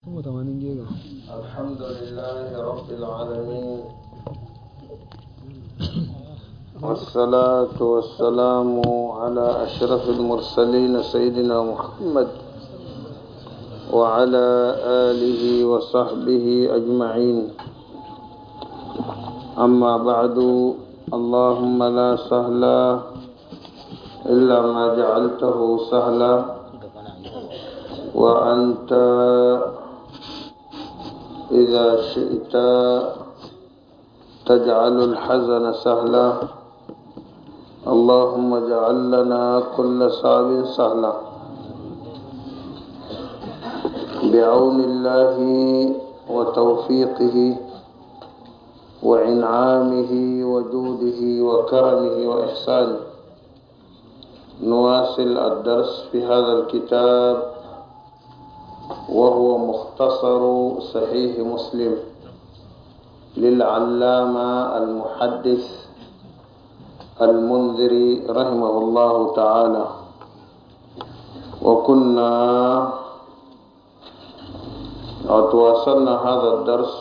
الحمد لله رب العالمين، والصلاة والسلام على أشرف المرسلين سيدنا محمد وعلى آله وصحبه أجمعين. أما بعد، اللهم لا سهل إلا ما جعلته سهلا، وأنت إذا شئت تجعل الحزن سهلا. اللهم اجعل لنا كل صعب سهلا بعون الله وتوفيقه وإنعامه وجوده وكرمه وإحسانه. نواصل الدرس في هذا الكتاب وهو مختصر صحيح مسلم للعلامة المحدث المنذري رحمه الله تعالى. وكنا تواصلنا هذا الدرس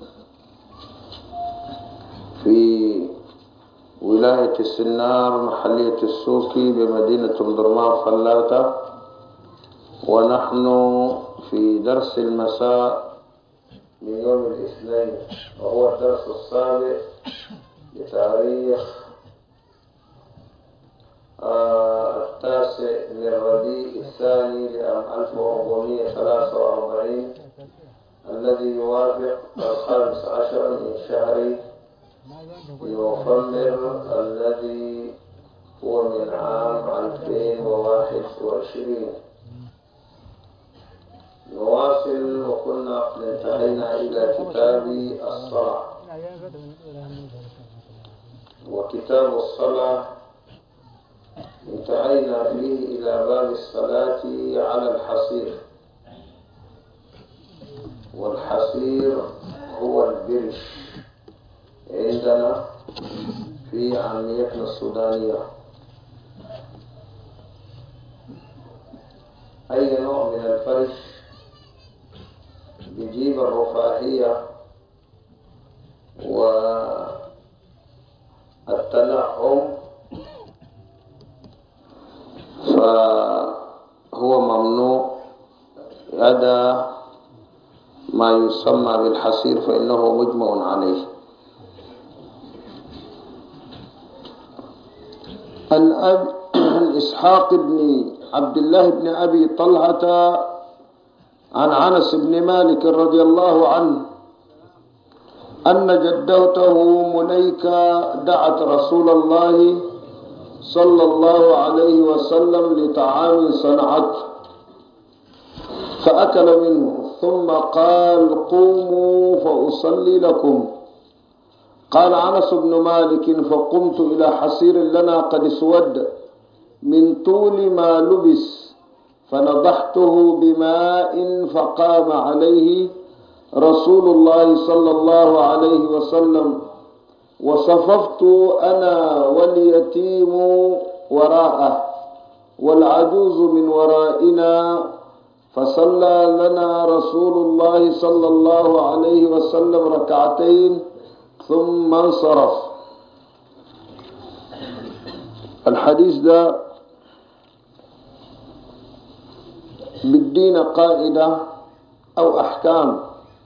في ولاية السنار محلية السوكي بمدينة درمان فلاتة، ونحن في درس المساء من يوم الاثنين، وهو الدرس السابع بتاريخ 9 من ربيع الثاني لعام 1443 الذي يوافق 15 من شهر نوفمبر الذي هو من عام 2021. نواصل، وكنا قد انتهينا إلى كتاب الصلاة. وكتاب الصلاة انتهينا فيه إلى باب الصلاة على الحصير، والحصير هو البرش عندنا في عاميتنا السودانية. أي نوع من الفرش بيجيب الرفاهية والتنعم، فهو ممنوع أدى ما يسمى بالحصير، فإنه مجمع عليه. عن إسحاق بن عبد الله بن أبي طلحة عن أنس بن مالك رضي الله عنه أن جدته مليكة دعت رسول الله صلى الله عليه وسلم لطعام صنعته فأكل منه، ثم قال: قوموا فأصلي لكم. قال أنس بن مالك: فقمت إلى حصير لنا قد اسود من طول ما لبس، فنضحته بماء فقام عليه رسول الله صلى الله عليه وسلم، وصففت أنا واليتيم وراءه والعجوز من ورائنا، فصلى لنا رسول الله صلى الله عليه وسلم ركعتين ثم انصرف. الحديث ده بالدين قاعدة أو أحكام.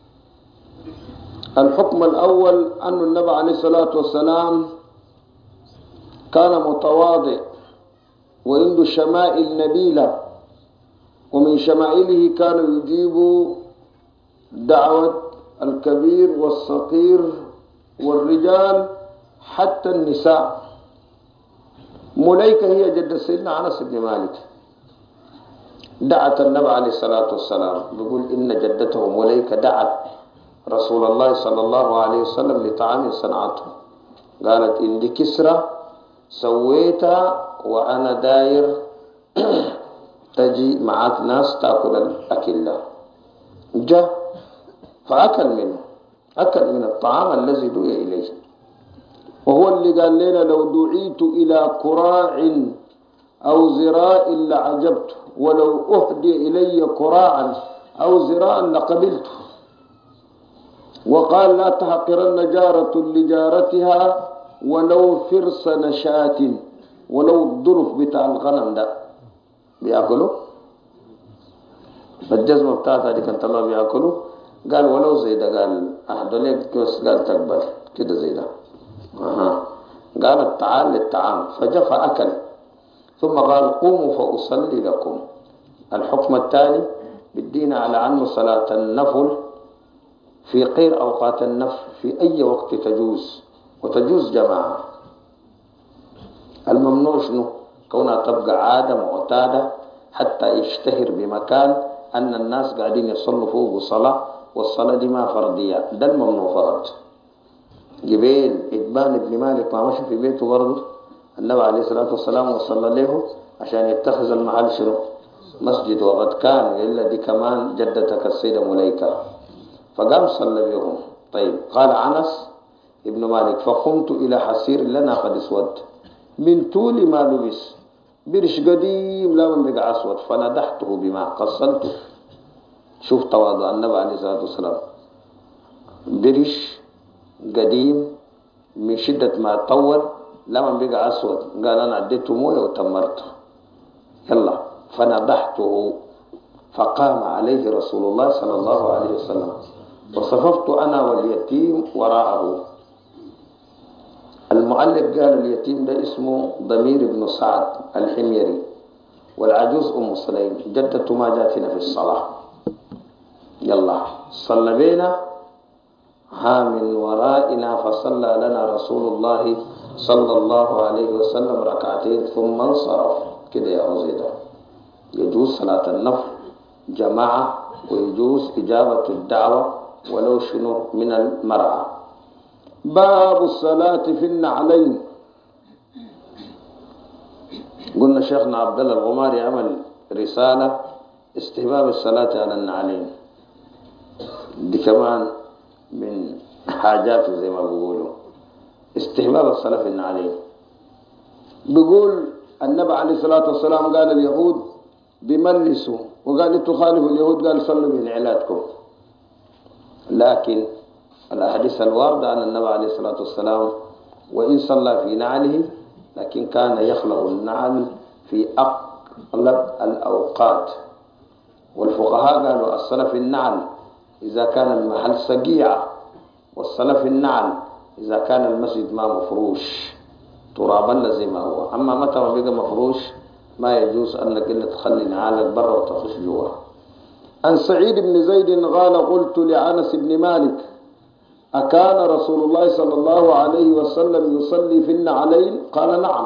الحكم الأول أن النبي عليه الصلاة والسلام كان متواضع وعنده شمائل نبيلة، ومن شمائله كان يجيب دعوة الكبير والصغير والرجال حتى النساء. مليكة هي جد سيدنا أنس بن مالك، دعت النبي عليه الصلاة والسلام، بيقول إن جدته مليكة دعت رسول الله صلى الله عليه وسلم لطعام صنعته، قالت: إن دي كسرة سويتها وأنا داير تجي معك ناس تأكل الأكل ده. جاء فأكل منه، أكل من الطعام الذي دعي إليه، وهو اللي قال لنا: لو دعيت إلى كراع أو زراء لعجبت، ولو أهدي إلي كراعا أو ذراعا لقبلته. وقال لا تحقرن جارة لجارتها ولو فرس نشاة، ولو الضرف بتاع الغنم ده بياكلوا الجزمة بتاعتها دي كانت الله بياكلوا. قال ولو زي ده، قال أهدوليك بس، قال تقبل كده زي ده. قال تعال للطعام فجف أكل، ثم قال قوموا فأصلي لكم. الحكم التالي بدينا على عنه صلاة النفل في غير أوقات النفل في أي وقت تجوز، وتجوز جماعة. الممنوع شنو؟ كونها تبقى عادة معتادة حتى يشتهر بمكان أن الناس قاعدين يصلوا فوق صلاة، والصلاة دي ما فرضية، ده الممنوع فقط. جبيل إدبان بن مالك ما مشي في بيته برضه، النبي عليه الصلاة والسلام وصلى له عشان يتخذ المحل شنو؟ مسجد. وقد كان إلا دي كمان جدتك السيدة مليكة، فقام صلى بهم. طيب قال أنس ابن مالك فقمت إلى حسير لنا قد اسود من طول ما لبس، برش قديم لا من بقى أسود، فندحته بماء قصلته. شوف تواضع النبي عليه الصلاة والسلام، برش قديم من شدة ما طول لا من بقى أسود، قال أنا عديته مويه وتمرته. يلا فنضحته، فقام عليه رسول الله صلى الله عليه وسلم، وصففت أنا واليتيم وراءه. المؤلف قال اليتيم ده اسمه ضمير بن سعد الحميري، والعجوز أم سليم جدته ما جاتنا في الصلاة. يلا صلى بينا من ورائنا، فصلى لنا رسول الله صلى الله عليه وسلم ركعتين ثم انصرف. كده يا عزيزة يجوز صلاة النفل جماعة، ويجوز إجابة الدعوة ولو شنو من المرأة. باب الصلاة في النعلين. قلنا شيخنا عبد الله الغماري عمل رسالة استحباب الصلاة على النعلين، دي كمان من حاجاته زي ما بيقولوا استحباب الصلاة في النعلين. بيقول النبي عليه الصلاة والسلام قال اليهود بملسوا، وقال تخالفوا اليهود قال صلوا بنعلاتكم. لكن الأحاديث الواردة عن النبي عليه الصلاة والسلام وإن صلى في نعله لكن كان يخلق النعل في أقلب الأوقات. والفقهاء قالوا الصلاة في النعل إذا كان المحل سقيعة، والصلاة في النعل إذا كان المسجد ما مفروش ترابا زي ما هو. أما متى ما بقى مفروش ما يجوز أنك إلا تخلي نعالك برا وتخش جوا. عن سعيد بن زيد قال قلت لأنس بن مالك أكان رسول الله صلى الله عليه وسلم يصلي في النعلين؟ قال نعم.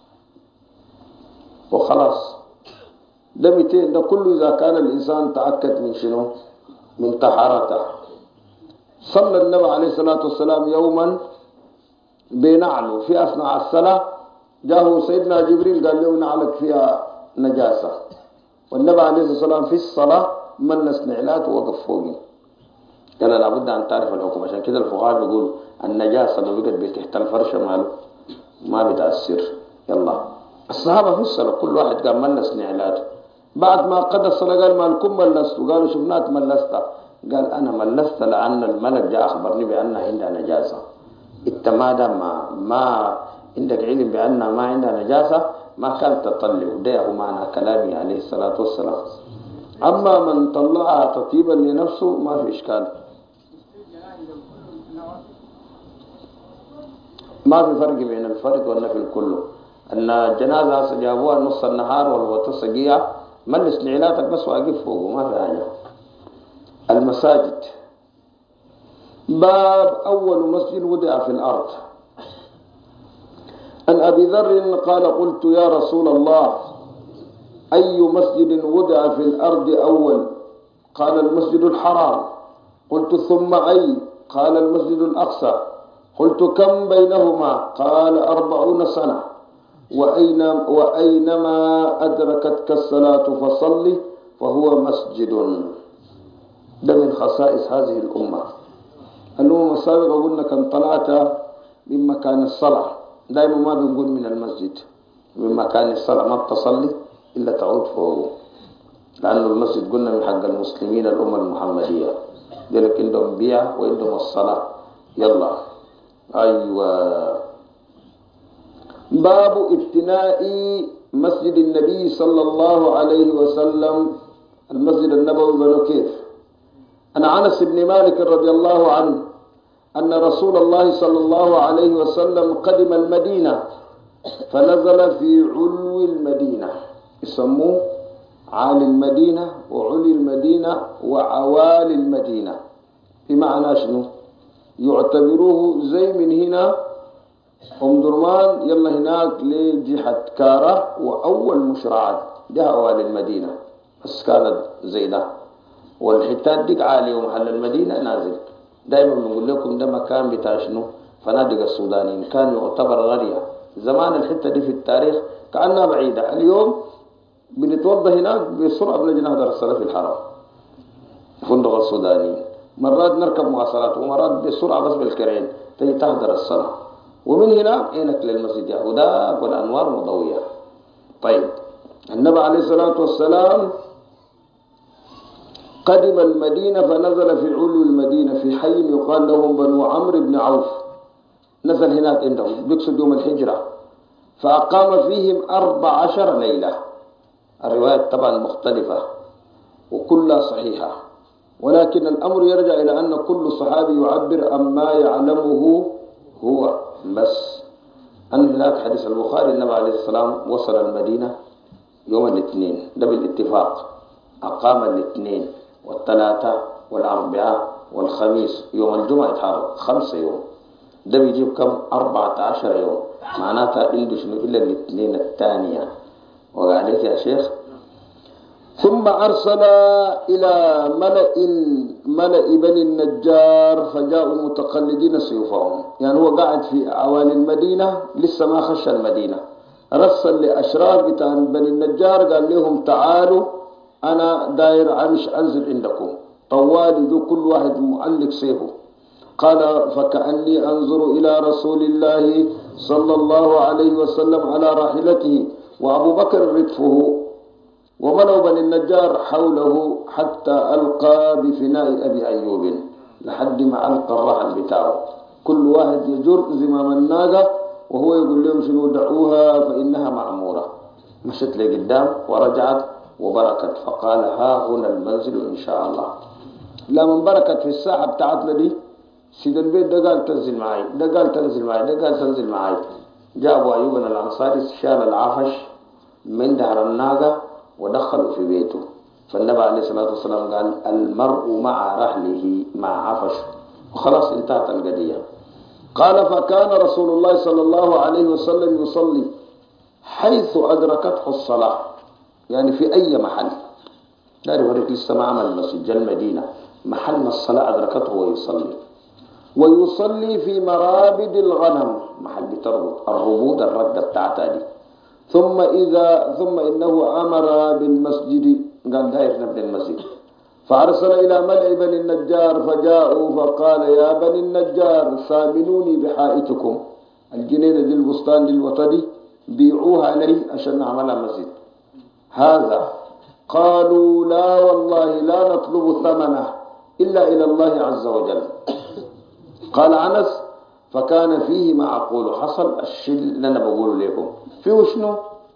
وخلاص ده 200 ده كله إذا كان الإنسان تأكد من شنو؟ من طهارته. صلى النبي عليه الصلاة والسلام يوما بنعله في أثناء الصلاة، جاءه سيدنا جبريل قال له نعلك فيها نجاسة، والنبي عليه الصلاة والسلام في الصلاة ملس نعلاته ووقف فوقه. قال لابد أن تعرف الحكم. عشان كده الفقهاء بيقول النجاسة لو بقت بتحت الفرشة ماله ما بتأثر. يلا الصحابة في الصلاة كل واحد قال ملس نعلاته. بعد ما قضى الصلاة قال مالكم ملستوا؟ قالوا شفناك ملستها. قال أنا ملست لأن الملك جاء أخبرني بأنها عندها نجاسة. إنت ما دام ما عندك علم بأنها ما عندها نجاسة ما كانت تطلع. ده هو معنى كلامي عليه الصلاة والسلام. أما من طلعها تطيبا لنفسه ما في إشكال، ما في فرق بين الفرد والنفل كله. أن الجنازة جابوها نص النهار والوقت صقيع ملس نعلاتك بس واقف فوقه ما في حاجة. المساجد. باب أول مسجد وضع في الأرض. عن أبي ذر قال قلت يا رسول الله أي مسجد وضع في الأرض أول؟ قال المسجد الحرام. قلت ثم أي؟ قال المسجد الأقصى. قلت كم بينهما؟ قال 40 سنة. وأينما أدركتك الصلاة فصلي فهو مسجد. ده من خصائص هذه الأمة. الأمم السابقة قلنا كم طلعت من مكان الصلاة، دائما ما بنقول من المسجد، من مكان الصلاة ما بتصلي إلا تعود فوق. لأنه المسجد قلنا من حق المسلمين الأمة المحمدية، ذلك عندهم بيع وعندهم الصلاة. يلا أيوة. باب ابتناء مسجد النبي صلى الله عليه وسلم، المسجد النبوي بنو كيف. عن أنس بن مالك رضي الله عنه أن رسول الله صلى الله عليه وسلم قدم المدينة فنزل في علو المدينة، يسموه عالي المدينة وعلي المدينة وعوالي المدينة، بمعنى شنو؟ يعتبروه زي من هنا أم درمان يلا هناك لجهة كارة وأول مشرعات ده عوالي المدينة، بس كانت زي ده، والحتات ديك عالية ومحل المدينة نازل. دائما بنقول لكم ده مكان بتاع شنو؟ فنادق السودانيين، كان يعتبر غرية زمان. الحتة دي في التاريخ كأنها بعيدة، اليوم بنتوضى هناك بسرعة بنجي نهدر الصلاة في الحرم فندق السودانيين. مرات نركب مواصلات ومرات بسرعة بس بالكرين تجي تهدر الصلاة، ومن هنا عينك للمسجد يهوداك والأنوار مضوية. طيب النبي عليه الصلاة والسلام قدم المدينة فنزل في علو المدينة في حي يقال لهم بنو عمرو بن عوف، نزل هناك عندهم بيقصد يوم الهجرة، فأقام فيهم 14 ليلة. الروايات طبعا مختلفة وكلها صحيحة، ولكن الأمر يرجع إلى أن كل صحابي يعبر عن ما يعلمه هو بس. أن هناك حديث البخاري النبي عليه السلام وصل المدينة يوم الاثنين، ده بالاتفاق، أقام الاثنين والثلاثة والأربعاء والخميس، يوم الجمعة يتحرك 5 يوم، ده بيجيب كم؟ 14 يوم، معناتها عنده شنو إلا الاثنين الثانية. وقالك يا شيخ ثم أرسل إلى ملأ بني النجار فجاءوا متقلدين سيوفهم، يعني هو قاعد في عوالي المدينة لسه ما خش المدينة، رسل لأشراف بتاع بني النجار قال لهم تعالوا أنا داير أمش أنزل عندكم طوالي، ذو كل واحد معلق سيفه. قال فكأني أنظر إلى رسول الله صلى الله عليه وسلم على راحلته وأبو بكر ردفه وملوا بني النجار حوله حتى ألقى بفناء أبي أيوب، لحد ما ألقى الرحل بتاعه، كل واحد يجر زمام الناقة وهو يقول لهم شنو دعوها فإنها معمورة. مشت لقدام ورجعت وبركت فقال ها هنا المنزل إن شاء الله. لما بركت في الساحة بتاعتنا دي سيد البيت ده قال تنزل معي، ده قال تنزل معي، ده قال تنزل معي. جاء أبو أيوب الأنصاري شال العفش من دهر الناقة ودخلوا في بيته، فالنبي عليه الصلاة والسلام قال المرء مع رحله مع عفش، وخلاص انتهت القضية. قال فكان رسول الله صلى الله عليه وسلم يصلي حيث أدركته الصلاة، يعني في أي محل، لا يوريك لسه ما عمل مسجد المدينة، محل ما الصلاة أدركته ويصلي. ويصلي في مرابد الغنم، محل بتربط الربود الردة بتاعتها دي. ثم إنه أمر بالمسجد، قال داير نبني المسجد، فأرسل إلى ملأ بني النجار فجاءوا فقال يا بني النجار ثامنوني بحائطكم، الجنينة دي البستان دي الوطدي بيعوها لي عشان نعملها مسجد هذا. قالوا لا والله لا نطلب ثمنه إلا إلى الله عز وجل. قال أنس فكان فيه ما أقول، حصل الشيء اللي أنا بقوله لكم فيه شنو؟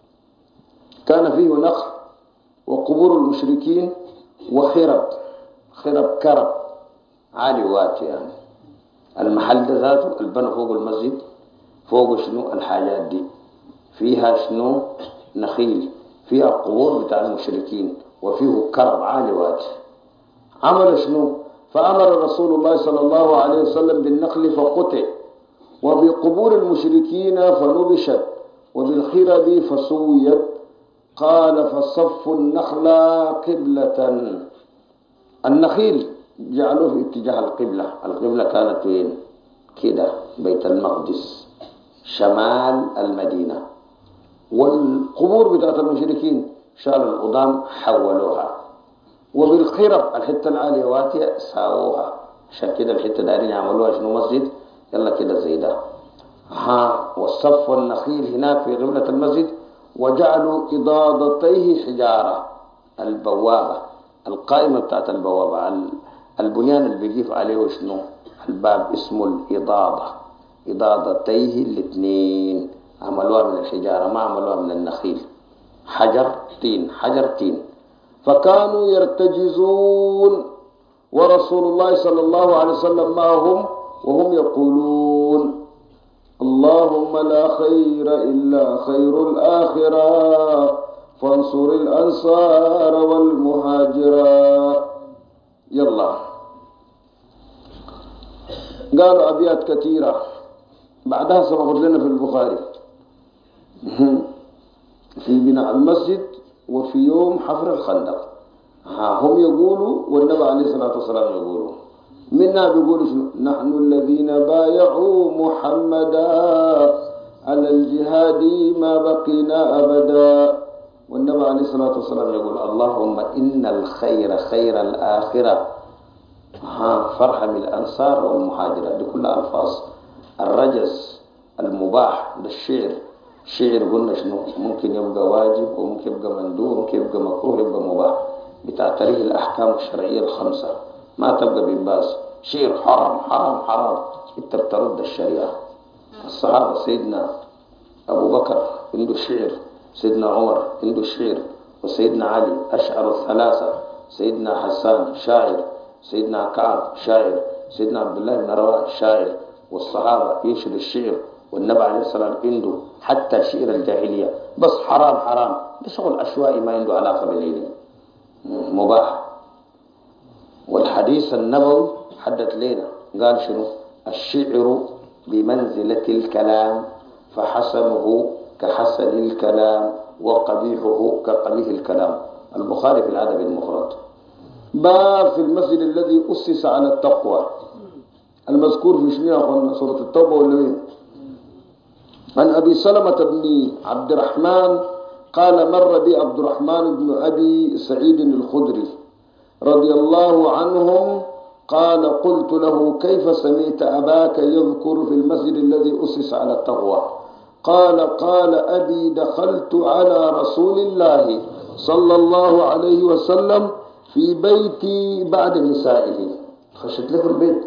كان فيه نخل وقبور المشركين وخرب كرب عالي واتي، يعني المحل ده ذاته البنى فوق المسجد، فوق شنو الحاجات دي، فيها شنو نخيل، فيها قبور بتاع المشركين وفيه كرب عالي واتي. عمل شنو؟ فأمر رسول الله صلى الله عليه وسلم بالنخل فقطع، وبقبور المشركين فنبشت، وبالخرب فسويت. قال فصفوا النخل قبلة، النخيل جعلوه في اتجاه القبلة كانت وين؟ كده بيت المقدس شمال المدينة، والقبور بتاعت المشركين شال القضام حولوها، وبالخرب الحتة العالية واتية ساووها، عشان كده الحتة دارين يعملوها شنو مسجد، يلا كده زي ده. وصفوا النخيل هناك في قبلة المسجد وجعلوا إضادتيه حجارة، البوابة، القائمة بتاعت البوابة، البنيان اللي بيقف عليه شنو الباب اسمه الإضاضة، إضاضتيه الاثنين عملوها من الحجارة ما عملوها من النخيل، حجر طين حجر طين. فكانوا يرتجزون ورسول الله صلى الله عليه وسلم معهم وهم يقولون اللهم لا خير إلا خير الآخرة فانصر الأنصار والمهاجرة. يلا قالوا أبيات كثيرة بعدها سبقت لنا في البخاري في بناء المسجد وفي يوم حفر الخندق. هم يقولوا والنبي عليه الصلاة والسلام يقولوا، منا بيقولوا شنو؟ نحن الذين بايعوا محمدا على الجهاد ما بقينا أبدا. والنبي عليه الصلاة والسلام يقول اللهم إن الخير خير الآخرة فارحم الأنصار والمهاجرة. دي كلها ألفاظ الرجز المباح ده الشعر. الشعر قلنا شنو؟ ممكن يبقى واجب وممكن يبقى مندوب وممكن يبقى مكروه يبقى مباح، بتعتريه الأحكام الشرعية الخمسة، ما تبقى بنباس شعر حرام حرام حرام، انت بترد الشريعة. الصحابة سيدنا أبو بكر عنده شعر، سيدنا عمر عنده شعر، وسيدنا علي أشعر الثلاثة، سيدنا حسان شاعر، سيدنا كعب شاعر، سيدنا عبد الله بن رواحة شاعر، والصحابة ينشد الشعر، والنبي عليه السلام عنده حتى شعر الجاهلية بس حرام حرام، ده شغل عشوائي ما عنده علاقة بالعلم، مباح. والحديث النبوي حدث لنا قال شنو؟ الشعر بمنزلة الكلام فحسنه كحسن الكلام وقبيحه كقبيح الكلام. البخاري في الأدب المفرد. باب في المسجد الذي أسس على التقوى، المذكور في شنو يا أخوانا؟ سورة التوبة ولا وين؟ عن أبي سلمة بن عبد الرحمن قال مر بي عبد الرحمن بن أبي سعيد الخدري رضي الله عنهم قال قلت له كيف سمعت أباك يذكر في المسجد الذي أسس على التقوى؟ قال أبي دخلت على رسول الله صلى الله عليه وسلم في بيتي بعد نسائه. خشت له في البيت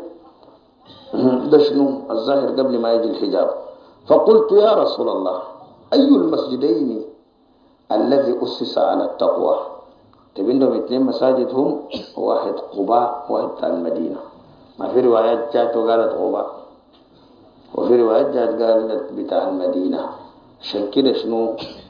ده شنو الظاهر قبل ما يجي الحجاب. فقلت يا رسول الله أي المسجدين الذي أسس على التقوى؟ تبينهم اثنين مساجد هم، واحد قباء واحد بتاع المدينة. ما في روايات جاءت وقالت قباء، وفي روايات جاءت قالت بتاع المدينة. عشان كده شنو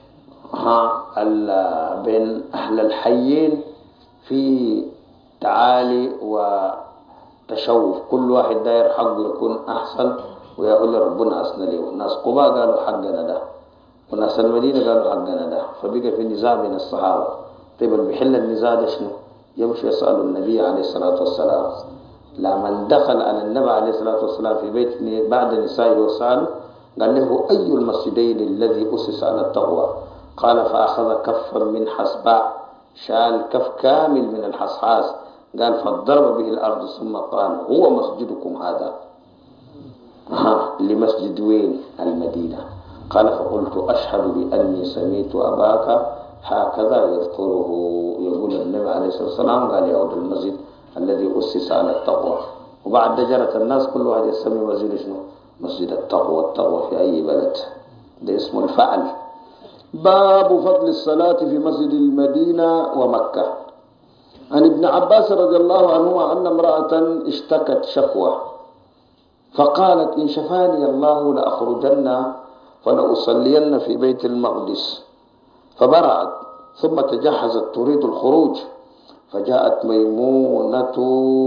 بين أهل الحيين في تعالي وتشوف، كل واحد داير حقه يكون أحسن ويقول ربنا أثنى له. ناس قباء قالوا حقنا ده وناس المدينة قالوا حقنا ده، فبقى في نزاع بين الصحابة. طيب اللي بيحل النزاع ده شنو؟ يمشي يسأل النبي عليه الصلاة والسلام. لما دخل على النبي عليه الصلاة والسلام في بيت بعد نسائه وسأله قال له أي المسجدين الذي أسس على التقوى؟ قال فأخذ كفا من حسباء، شال كف كامل من الحصحاس، قال فضرب به الأرض ثم قال هو مسجدكم هذا. لمسجد وين؟ المدينة. قال فقلت أشهد بأني سمعت أباك هكذا يذكره، يقول النبي عليه الصلاة والسلام قال يعود المسجد الذي أسس على التقوى. وبعد جرت الناس كل واحد يسمي مسجد شنو؟ مسجد التقوى. التقوى في أي بلد ده اسمه الفعل. باب فضل الصلاة في مسجد المدينة ومكة. عن ابن عباس رضي الله عنهما أن امرأة اشتكت شكوى فقالت إن شفاني الله لأخرجن فلأصلين في بيت المقدس، فبرعت ثم تجهزت تريد الخروج، فجاءت ميمونة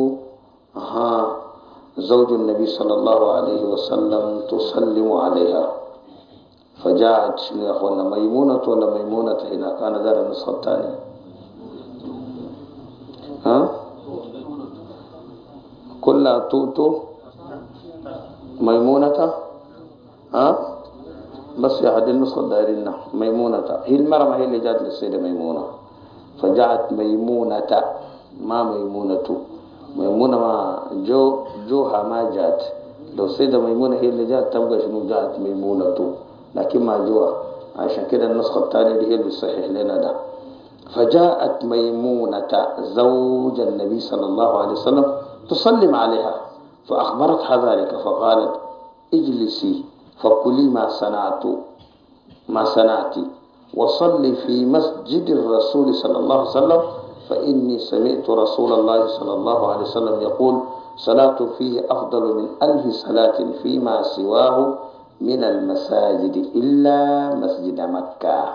زوج النبي صلى الله عليه وسلم تسلم عليها. فجاءت شنو يا أخوانا؟ ميمونة ولا ميمونة؟ هنا كان دار النسخة الثانية. كلها توتو ميمونة بس في أحد النسخة دايرين ميمونة. هي المرة ما هي اللي جات للسيدة ميمونة، فجاءت ميمونة ما ميمونة. ميمونة ما جوها ما جات. لو السيدة ميمونة هي اللي جات تبقى شنو؟ جاءت ميمونة، لكن ما جوها. عشان كده النسخة الثانية دي هي اللي بتصحح لنا ده. فجاءت ميمونة زوج النبي صلى الله عليه وسلم تسلم عليها، فأخبرتها ذلك فقالت اجلسي فكلي ما صنعت وصلي في مسجد الرسول صلى الله عليه وسلم، فإني سمعت رسول الله صلى الله عليه وسلم يقول صلاة فيه أفضل من 1000 صلاة فيما سواه من المساجد إلا مسجد مكة.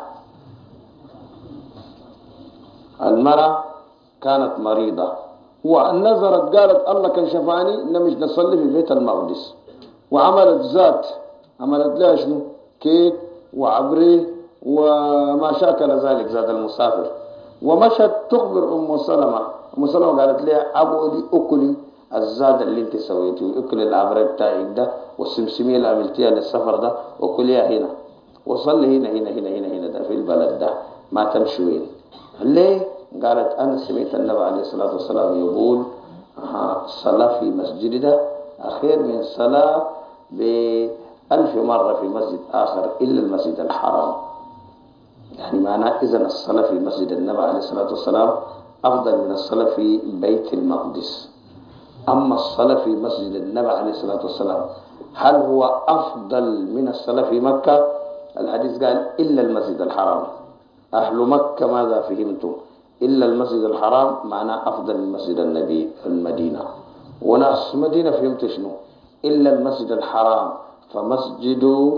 المرأة كانت مريضة ونظرت قالت الله كان شفاني نمش نصلي في بيت المقدس، وعملت ذات عملت لها شنو كيك وعبري وما شاكل ذلك ذات المسافر، ومشت تخبر أم سلمة قالت لها أبودي أكلي الزاد اللي انت سويته، أكلي العبري بتاعك ده والسمسمية اللي عملتيها للسفر ده أكليها هنا، وصلي هنا ده في البلد ده ما تمشي وين. ليه؟ قالت أنا سمعت النبي عليه الصلاة والسلام يقول صلاة في مسجد ده خير من صلاة ب1000 مرة في مسجد آخر إلا المسجد الحرام. يعني معناه إذن الصلاة في مسجد النبي عليه الصلاة والسلام أفضل من الصلاة في بيت المقدس. أما الصلاة في مسجد النبي عليه الصلاة والسلام هل هو أفضل من الصلاة في مكة؟ الحديث قال إلا المسجد الحرام. أهل مكة ماذا فهمتم؟ إلا المسجد الحرام معناه أفضل من مسجد النبي في المدينة، وناس مدينة فهمت شنو؟ إلا المسجد الحرام، فمسجد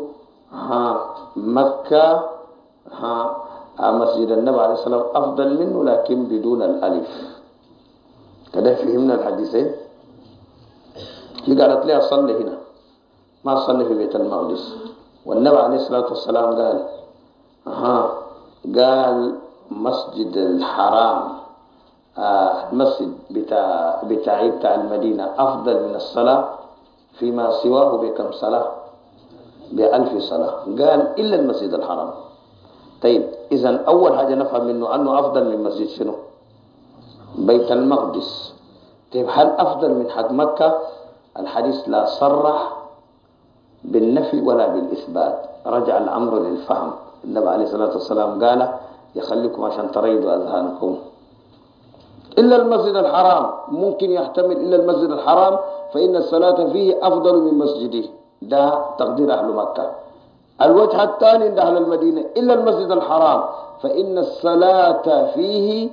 مكة مسجد النبي عليه الصلاة والسلام أفضل منه لكن بدون الألف. كده فهمنا الحديثين. هي قالت لي أصلي هنا ما أصلي في بيت المقدس، والنبي عليه الصلاة والسلام قال مسجد الحرام المسجد بتاع المدينة أفضل من الصلاة فيما سواه بكم صلاة ب1000 صلاة، قال إلا المسجد الحرام. طيب إذن أول حاجة نفهم منه أنه أفضل من مسجد شنو؟ بيت المقدس. طيب هل أفضل من حق مكة؟ الحديث لا صرح بالنفي ولا بالإثبات، رجع الأمر للفهم. النبي عليه الصلاة والسلام قال يخليكم عشان تريدوا أذهانكم. إلا المسجد الحرام ممكن يحتمل إلا المسجد الحرام فإن الصلاة فيه أفضل من مسجده، ده تقدير أهل مكة. الوجه الثاني عند أهل المدينة إلا المسجد الحرام فإن الصلاة فيه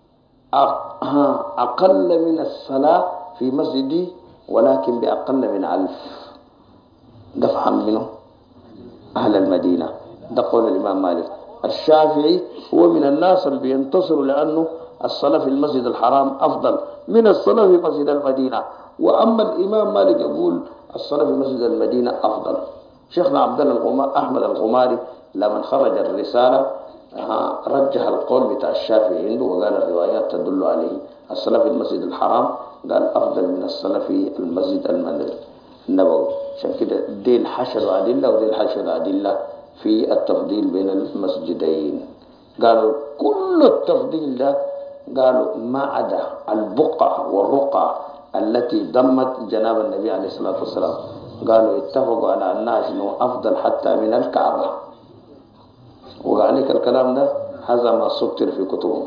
أقل من الصلاة في مسجده ولكن بأقل من 1000. ده فهم منه أهل المدينة. ده قول الإمام مالك. الشافعي هو من الناس اللي بينتصروا لأنه الصلاة في المسجد الحرام أفضل من الصلاة في مسجد المدينة، وأما الإمام مالك يقول الصلاة في مسجد المدينة أفضل. شيخنا عبد الله أحمد الغماري لما خرج الرسالة رجح القول بتاع الشافعي عنده وقال الروايات تدل عليه. الصلاة في المسجد الحرام قال أفضل من الصلاة في المسجد النبوي. عشان كده ديل حشر أدلة وديل حشر أدلة في التفضيل بين المسجدين. قالوا كل التفضيل ده قالوا ما عدا البقع والرقع التي ضمت جناب النبي عليه الصلاة والسلام، قالوا اتفقوا على أنها شنو أفضل حتى من الكعبة. وقال لك الكلام ده هذا ما سطر في كتبهم.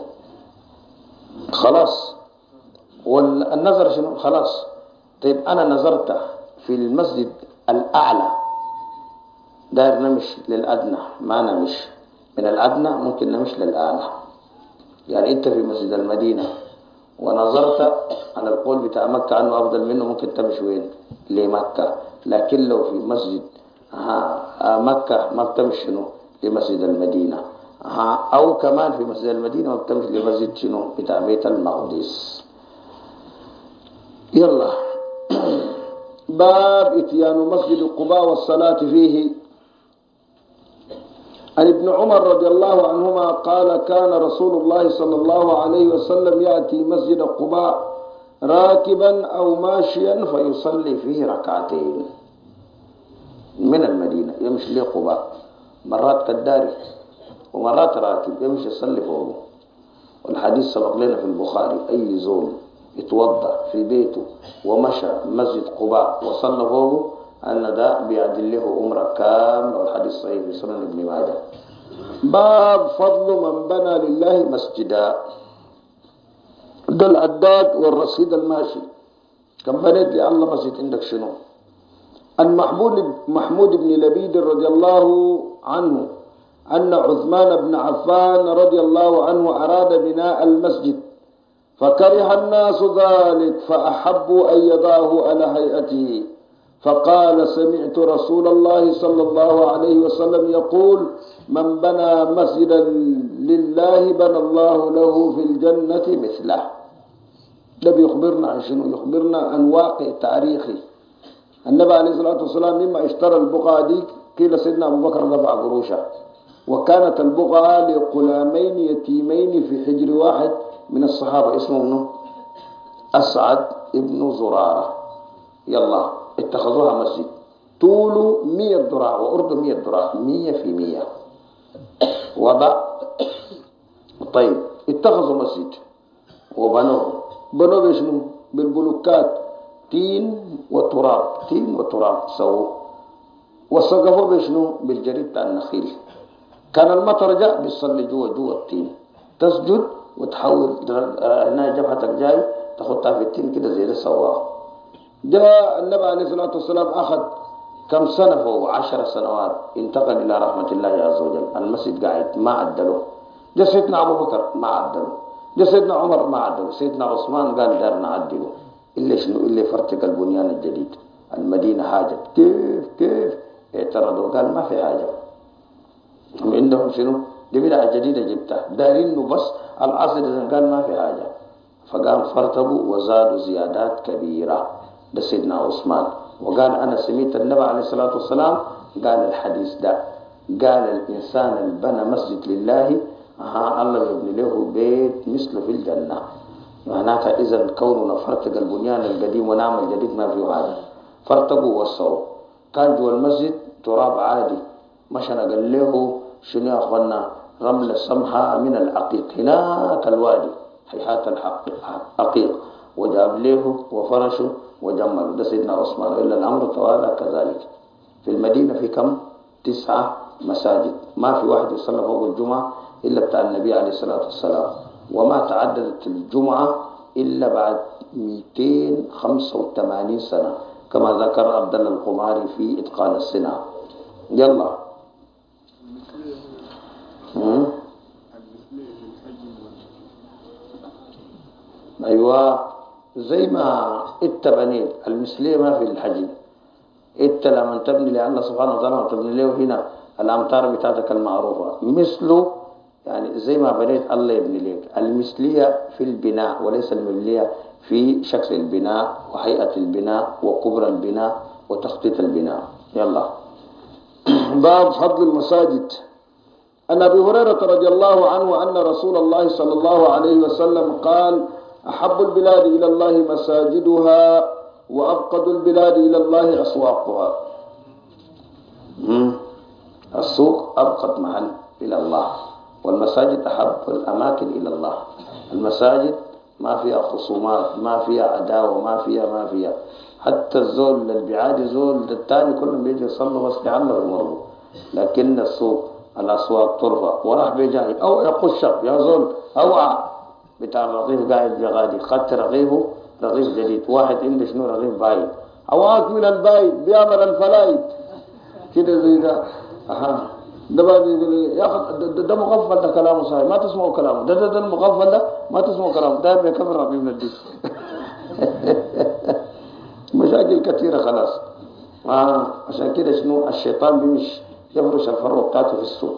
خلاص والنظر شنو خلاص. طيب أنا نظرت في المسجد الأعلى داير نمش للأدنى، ما نمش من الأدنى ممكن نمش للأعلى. يعني أنت في مسجد المدينة ونظرت على القول بتاع مكة أنه أفضل منه ممكن تمشي وين؟ لمكة. لكن لو في مسجد مكة ما بتمشي شنو؟ لمسجد المدينة. أو كمان في مسجد المدينة ما بتمشي لمسجد شنو؟ بتاع بيت المقدس. يلا باب اتيان مسجد قباء والصلاة فيه. عن ابن عمر رضي الله عنهما قال كان رسول الله صلى الله عليه وسلم يأتي مسجد قباء راكبا أو ماشيا فيصلي فيه ركعتين من المدينة. يمشي لقباء مرات كالداري ومرات راكب يمشي يصلي فوقه. والحديث سبق لنا في البخاري أي زول يتوضأ في بيته ومشى مسجد قباء وصلى فوقه أن ده بيعدل له عمره كامل. والحديث صحيح في سنن ابن ماجه. باب فضل من بنى لله مسجدا. ده العداد والرصيد الماشي. كم بنيت لله مسجد عندك شنو؟ محمود بن لبيد رضي الله عنه أن عثمان بن عفان رضي الله عنه أراد بناء المسجد فكره الناس ذلك فأحبوا أن يضعه على هيئته، فقال سمعت رسول الله صلى الله عليه وسلم يقول من بنى مسجدا لله بنى الله له في الجنة مثله. ده بيخبرنا عن شنو؟ يخبرنا عن واقع تاريخي. النبي عليه الصلاة والسلام مما اشترى البقعة دي قيل سيدنا أبو بكر دفع قروشها، وكانت البقعة لغلامين يتيمين في حجر واحد من الصحابة اسمه منه أسعد ابن زرارة. يلا اتخذوها مسجد طوله 100 ذراع وأرضه 100 ذراع 100 في 100 وضع. طيب اتخذوا مسجد وبنوه. بنوه بشنو؟ بالبلوكات تين وتراب سووا. وسقفوا بشنو؟ بالجريد تاع النخيل. كان المطر جاء بيصلي جوا التين، تسجد وتحول هنا جبهتك جاي تاخدها في التين كده زي ده سواه. جاء النبي عليه الصلاة والسلام أخذ كم سنة فوق 10 سنوات انتقل إلى رحمة الله عز وجل. المسجد قاعد ما عدلوه. جاء سيدنا أبو بكر ما عدلوه، جاء سيدنا عمر ما عدلوه، سيدنا عثمان قال دارنا عدلوه. إلا شنو؟ إلا فرتق البنيان الجديد. المدينة حاجة كيف اعترضوا قال ما في حاجة. هم عندهم شنو؟ دي بدعة جديدة جبتها دارين إنه بس الأصل قال ما في حاجة. فقام فرتبوا وزادوا زيادات كبيرة. ده سيدنا عثمان. وقال أنا سميت النبي عليه الصلاة والسلام قال الحديث ده، قال الإنسان اللي بنى مسجد لله الله يبني له بيت مثله في الجنة. معناتها إذا كوننا فرتق البنيان القديم ونعمل جديد ما فيه حاجة. فرتقوا ووسعوا. كان جوا المسجد تراب عادي، مشى قال له شنو يا أخوانا؟ رملة سمحة من العقيق هناك الوادي حيحات العقيق، وجاب له وفرشه وجمله. ده سيدنا عثمان. إلا الأمر توالى كذلك. في المدينة في كم؟ 9 مساجد. ما في واحد يصلى فوق الجمعة إلا بتاع النبي عليه الصلاة والسلام. وما تعددت الجمعة إلا بعد 285 سنة كما ذكر عبد الله القماري في إتقان السنة. يلا أيوة زي ما انت بنيت المثلية ما في الحج. انت لما تبني لله سبحانه وتعالى وتبني له هنا الأمتار بتاعتك المعروفة مثله، يعني زي ما بنيت الله يبني لك. المثلية في البناء وليس المثلية في شكل البناء وهيئة البناء وكبر البناء وتخطيط البناء. يلا باب فضل المساجد. عن أبي هريرة رضي الله عنه أن رسول الله صلى الله عليه وسلم قال أحب البلاد إلى الله مساجدها وأبقد البلاد إلى الله أسواقها. السوق أبقد محل إلى الله، والمساجد أحب الأماكن إلى الله. المساجد ما فيها خصومات، ما فيها عداوة، ما فيها حتى الزول البعادي زول الثاني كلهم بيجي يصلوا بس لعله يمروا. لكن السوق الأسواق ترفع وراح بيجاي أو يقشك يا زول أوعى بتاع الرغيف قاعد بغادي خدت رغيفه رغيف جديد. واحد عنده شنو رغيف بايت أواك من البايت بيعمل الفلايت كده زي ده. ده بقى يقول يا أخي ده مغفل، ده كلامه صحيح ما تسمعوا كلامه. ده المغفل ده ما تسمعوا كلامه، ده بيكبر رغيف من الدين. مشاكل كثيرة خلاص. عشان كده شنو الشيطان بيمشي يفرش الفروة بتاعته في السوق.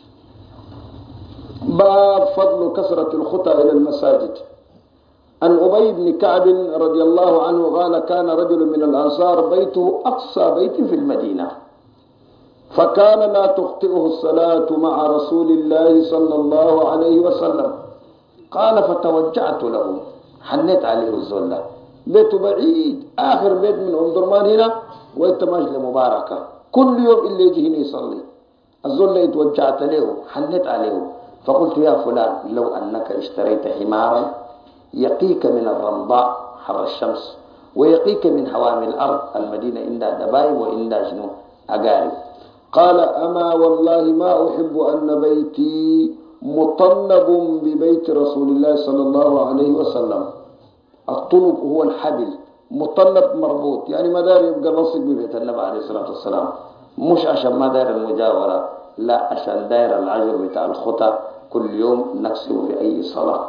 باب فضل كثرة الخطى إلى المساجد. عن أبي بن كعب رضي الله عنه قال كان رجل من الأنصار بيته أقصى بيت في المدينة، فكان لا تخطئه الصلاة مع رسول الله صلى الله عليه وسلم. قال فتوجعت له، حنيت عليه الزول، بيته بعيد آخر بيت من أم درمان هنا وإنت مجلة مباركة كل يوم اللي يجي هنا يصلي. الزول يتوجعت له حنيت عليه. فقلت يا فلان لو أنك اشتريت حمارا يقيك من الرمضاء حر الشمس ويقيك من حوامي الأرض. المدينة عندها دبايب وعندها شنو أقارب. قال أما والله ما أحب أن بيتي مطنب ببيت رسول الله صلى الله عليه وسلم. الطنب هو الحبل، مطنب مربوط، يعني ما دار يبقى لصق ببيت النبي عليه الصلاة والسلام، مش عشان ما داير المجاورة، لا عشان داير العجر بتاع الخطى كل يوم نكسر في أي صلاة.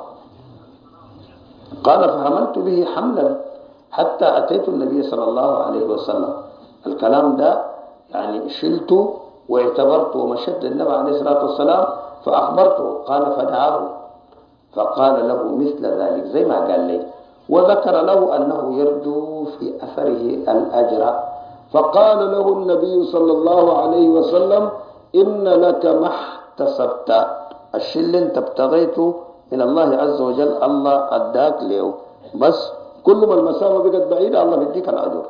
قال فحملت به حملا حتى أتيت النبي صلى الله عليه وسلم. الكلام ده يعني شلته واعتبرته ومشيت للنبي عليه الصلاة والسلام فأخبرته. قال فدعاه فقال له مثل ذلك زي ما قال لي، وذكر له أنه يرجو في أثره الأجر. فقال له النبي صلى الله عليه وسلم إن لك ما احتسبت، الشيء اللي انت ابتغيته من الله عز وجل الله أداك له، بس كل ما المسافة بقت بعيدة الله بيديك الأجر.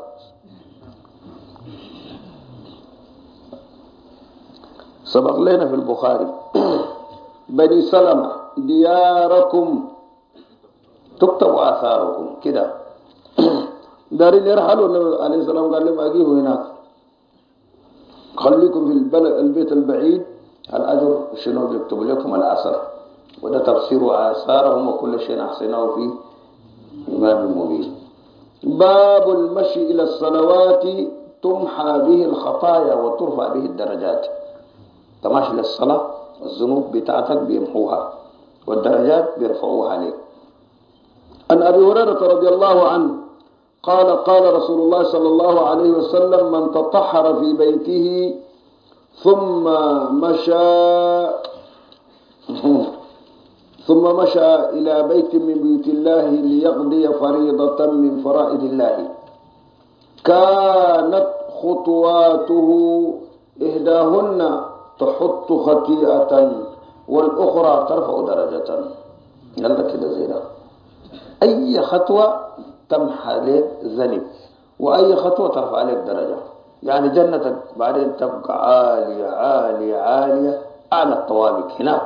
سبق لنا في البخاري بني سلمة دياركم تكتب آثاركم كده. دارين يرحلوا النبي عليه السلام قال لهم أجيبوا هناك، خليكم في البيت البعيد، الأجر شنو بيكتب لكم الأثر. وده تفسير آثارهم وكل شيء أحسنه في إمام مبين. باب المشي إلى الصلوات تمحى به الخطايا وترفع به الدرجات. تماشي للصلاة الذنوب بتاعتك بيمحوها والدرجات بيرفعوها عليك. عن أبي هريرة رضي الله عنه قال قال رسول الله صلى الله عليه وسلم من تطهر في بيته ثم مشى إلى بيت من بيوت الله ليقضي فريضة من فرائض الله كانت خطواته إحداهن تحط خطيئة والأخرى ترفع درجة. يلا كده زي ده، أي خطوة تمحى لك ذنب وأي خطوة ترفع لك درجة. يعني جنتك بعدين تبقى عالية عالية عالية أعلى الطوابق هناك.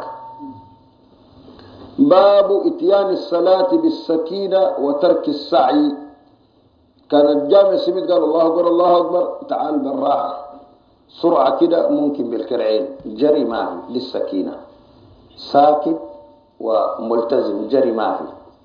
باب إتيان الصلاة بالسكينة وترك السعي. كان الجامع سميت قال الله أكبر الله أكبر، تعال بالراحة سرعة كده ممكن بالكرعين، جري ما في للسكينة، ساكت وملتزم جري ما في.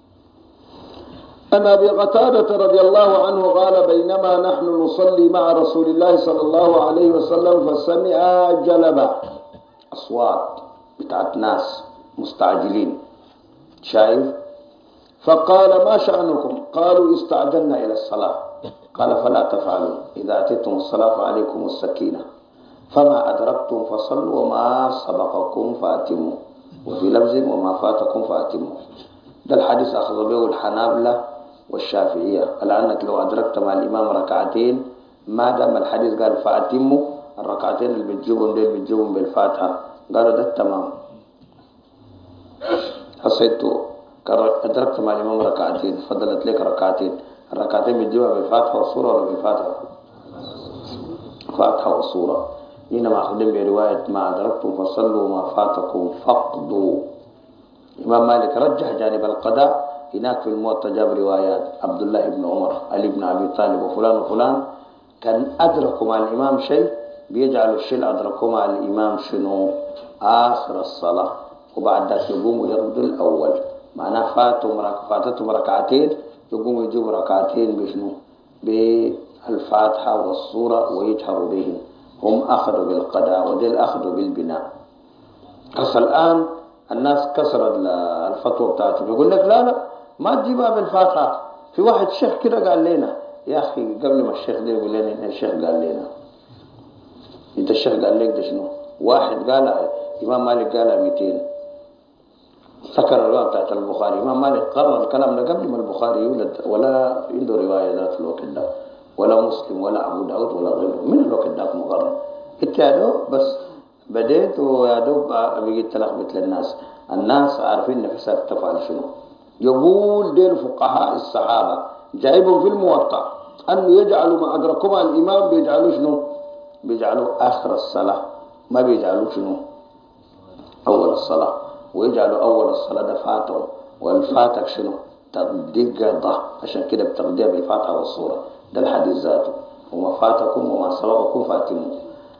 أن أبي قتادة رضي الله عنه قال بينما نحن نصلي مع رسول الله صلى الله عليه وسلم فسمع جلبة أصوات بتاعت ناس مستعجلين، شايف؟ فقال ما شأنكم؟ قالوا استعجلنا إلى الصلاة. قال فلا تفعلوا، إذا أتيتم الصلاة فعليكم السكينة، فما أدركتم فصلوا وما سبقكم فأتموا، وفي لفظ وما فاتكم فأتموا. ده الحديث أخذ به الحنابلة والشافعية، لأنك لو أدركت مع الإمام ركعتين ما دام الحديث قال فأتموا، الركعتين اللي بتجيبهم بالفاتحة قالوا ده التمام. حسيتوا أدركت مع الإمام ركعتين فضلت لك ركعتين، الركعتين بتجيبها بالفاتحة والصورة ولا بالفاتحة؟ فاتحة والصورة. هنا مأخذين برواية ما أدركتم فصلوا وما فاتكم فاقضوا. الإمام مالك رجح جانب القضاء. هناك في الموطأ جاب روايات عبد الله بن عمر، علي بن أبي طالب وفلان وفلان كان أدركوا مع الإمام شيء بيجعلوا الشيء اللي أدركوا مع الإمام شنو؟ آخر الصلاة، وبعد ذلك يقوموا يقضوا الأول. معناه فاتتهم ركعتين يقوموا يجيبوا ركعتين بشنو؟ بالفاتحة والصورة ويجهروا بهم. هم أخذوا بالقضاء وديل أخذوا بالبناء. بس الآن الناس كسرت الفتوى بتاعته، بيقول لك لا ما تجيبها بالفاتحة. في واحد شيخ كده قال لنا يا أخي قبل ما الشيخ ده يقول لنا الشيخ قال لنا، أنت الشيخ قال لك ده شنو؟ واحد قال إمام مالك قال 200 سكر الرواية بتاعت البخاري. إمام مالك قرر الكلام ده قبل ما البخاري يولد، ولا عنده رواية ذات الوقت ده، ولا مسلم ولا أبو داود ولا غيره من الوقت ده مقرر. انت يا دوب بس بديت ويا دوب بقيت تلخبط للناس. الناس عارفين نفسك تفعل شنو. يقول دين فقهاء الصحابة جايبهم في الموطأ أن يجعلوا ما أدركوا مع الإمام بيجعلوا شنو؟ بيجعلوا آخر الصلاة، ما بيجعلوا شنو؟ أول الصلاة. ويجعلوا أول الصلاة ده فاتهم، والفاتك شنو؟ تقدير قضاء، عشان كده بتقضيها بالفاتحة والصورة. ده الحديث ذاته وما فاتكم وما سبقكم فاتموا.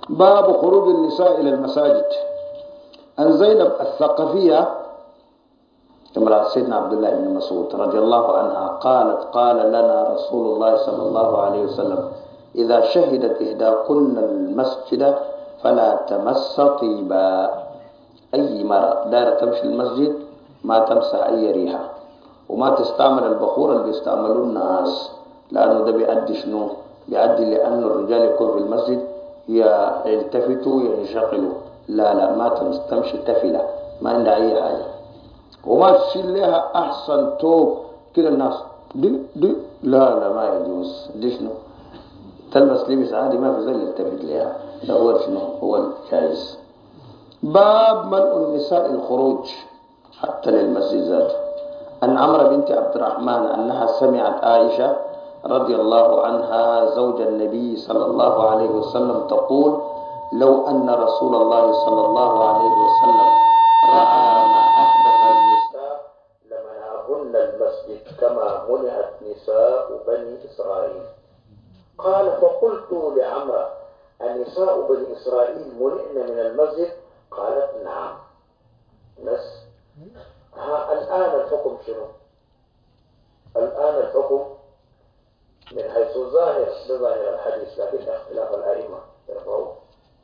باب خروج النساء إلى المساجد. عن زينب الثقفية امرأة سيدنا عبد الله بن مسعود رضي الله عنها قالت قال لنا رسول الله صلى الله عليه وسلم إذا شهدت إحداكن المسجد فلا تمس طيبا. أي مرأة دار تمشي المسجد ما تمسح أي ريحة، وما تستعمل البخور اللي بيستعملوه الناس، لأنه ده بيؤدي شنو؟ بيؤدي لأن الرجال يكون في المسجد يلتفتوا ينشغلوا. لا ما تمشي تفلة، ما عندها أي حاجة، وما تشيل لها أحسن توب كده الناس دي لا ما يجوز. دي شنو؟ تلبس لبس عادي ما في زي يلتفت لها، ده هو شنو؟ هو الجائز. باب منع النساء الخروج حتى للمسجد ذاته. عن عمرو بنت عبد الرحمن أنها سمعت عائشة رضي الله عنها زوج النبي صلى الله عليه وسلم تقول لو أن رسول الله صلى الله عليه وسلم رأى ما أحدث النساء لمنعهن المسجد كما منعت نساء بني إسرائيل. قال فقلت لعمرو النساء بني إسرائيل منعن من المسجد؟ قالت نعم. بس الآن الحكم شنو؟ الآن الحكم من حيث ظاهر بظاهر الحديث، لكن اختلاف الأئمة يرفعوه.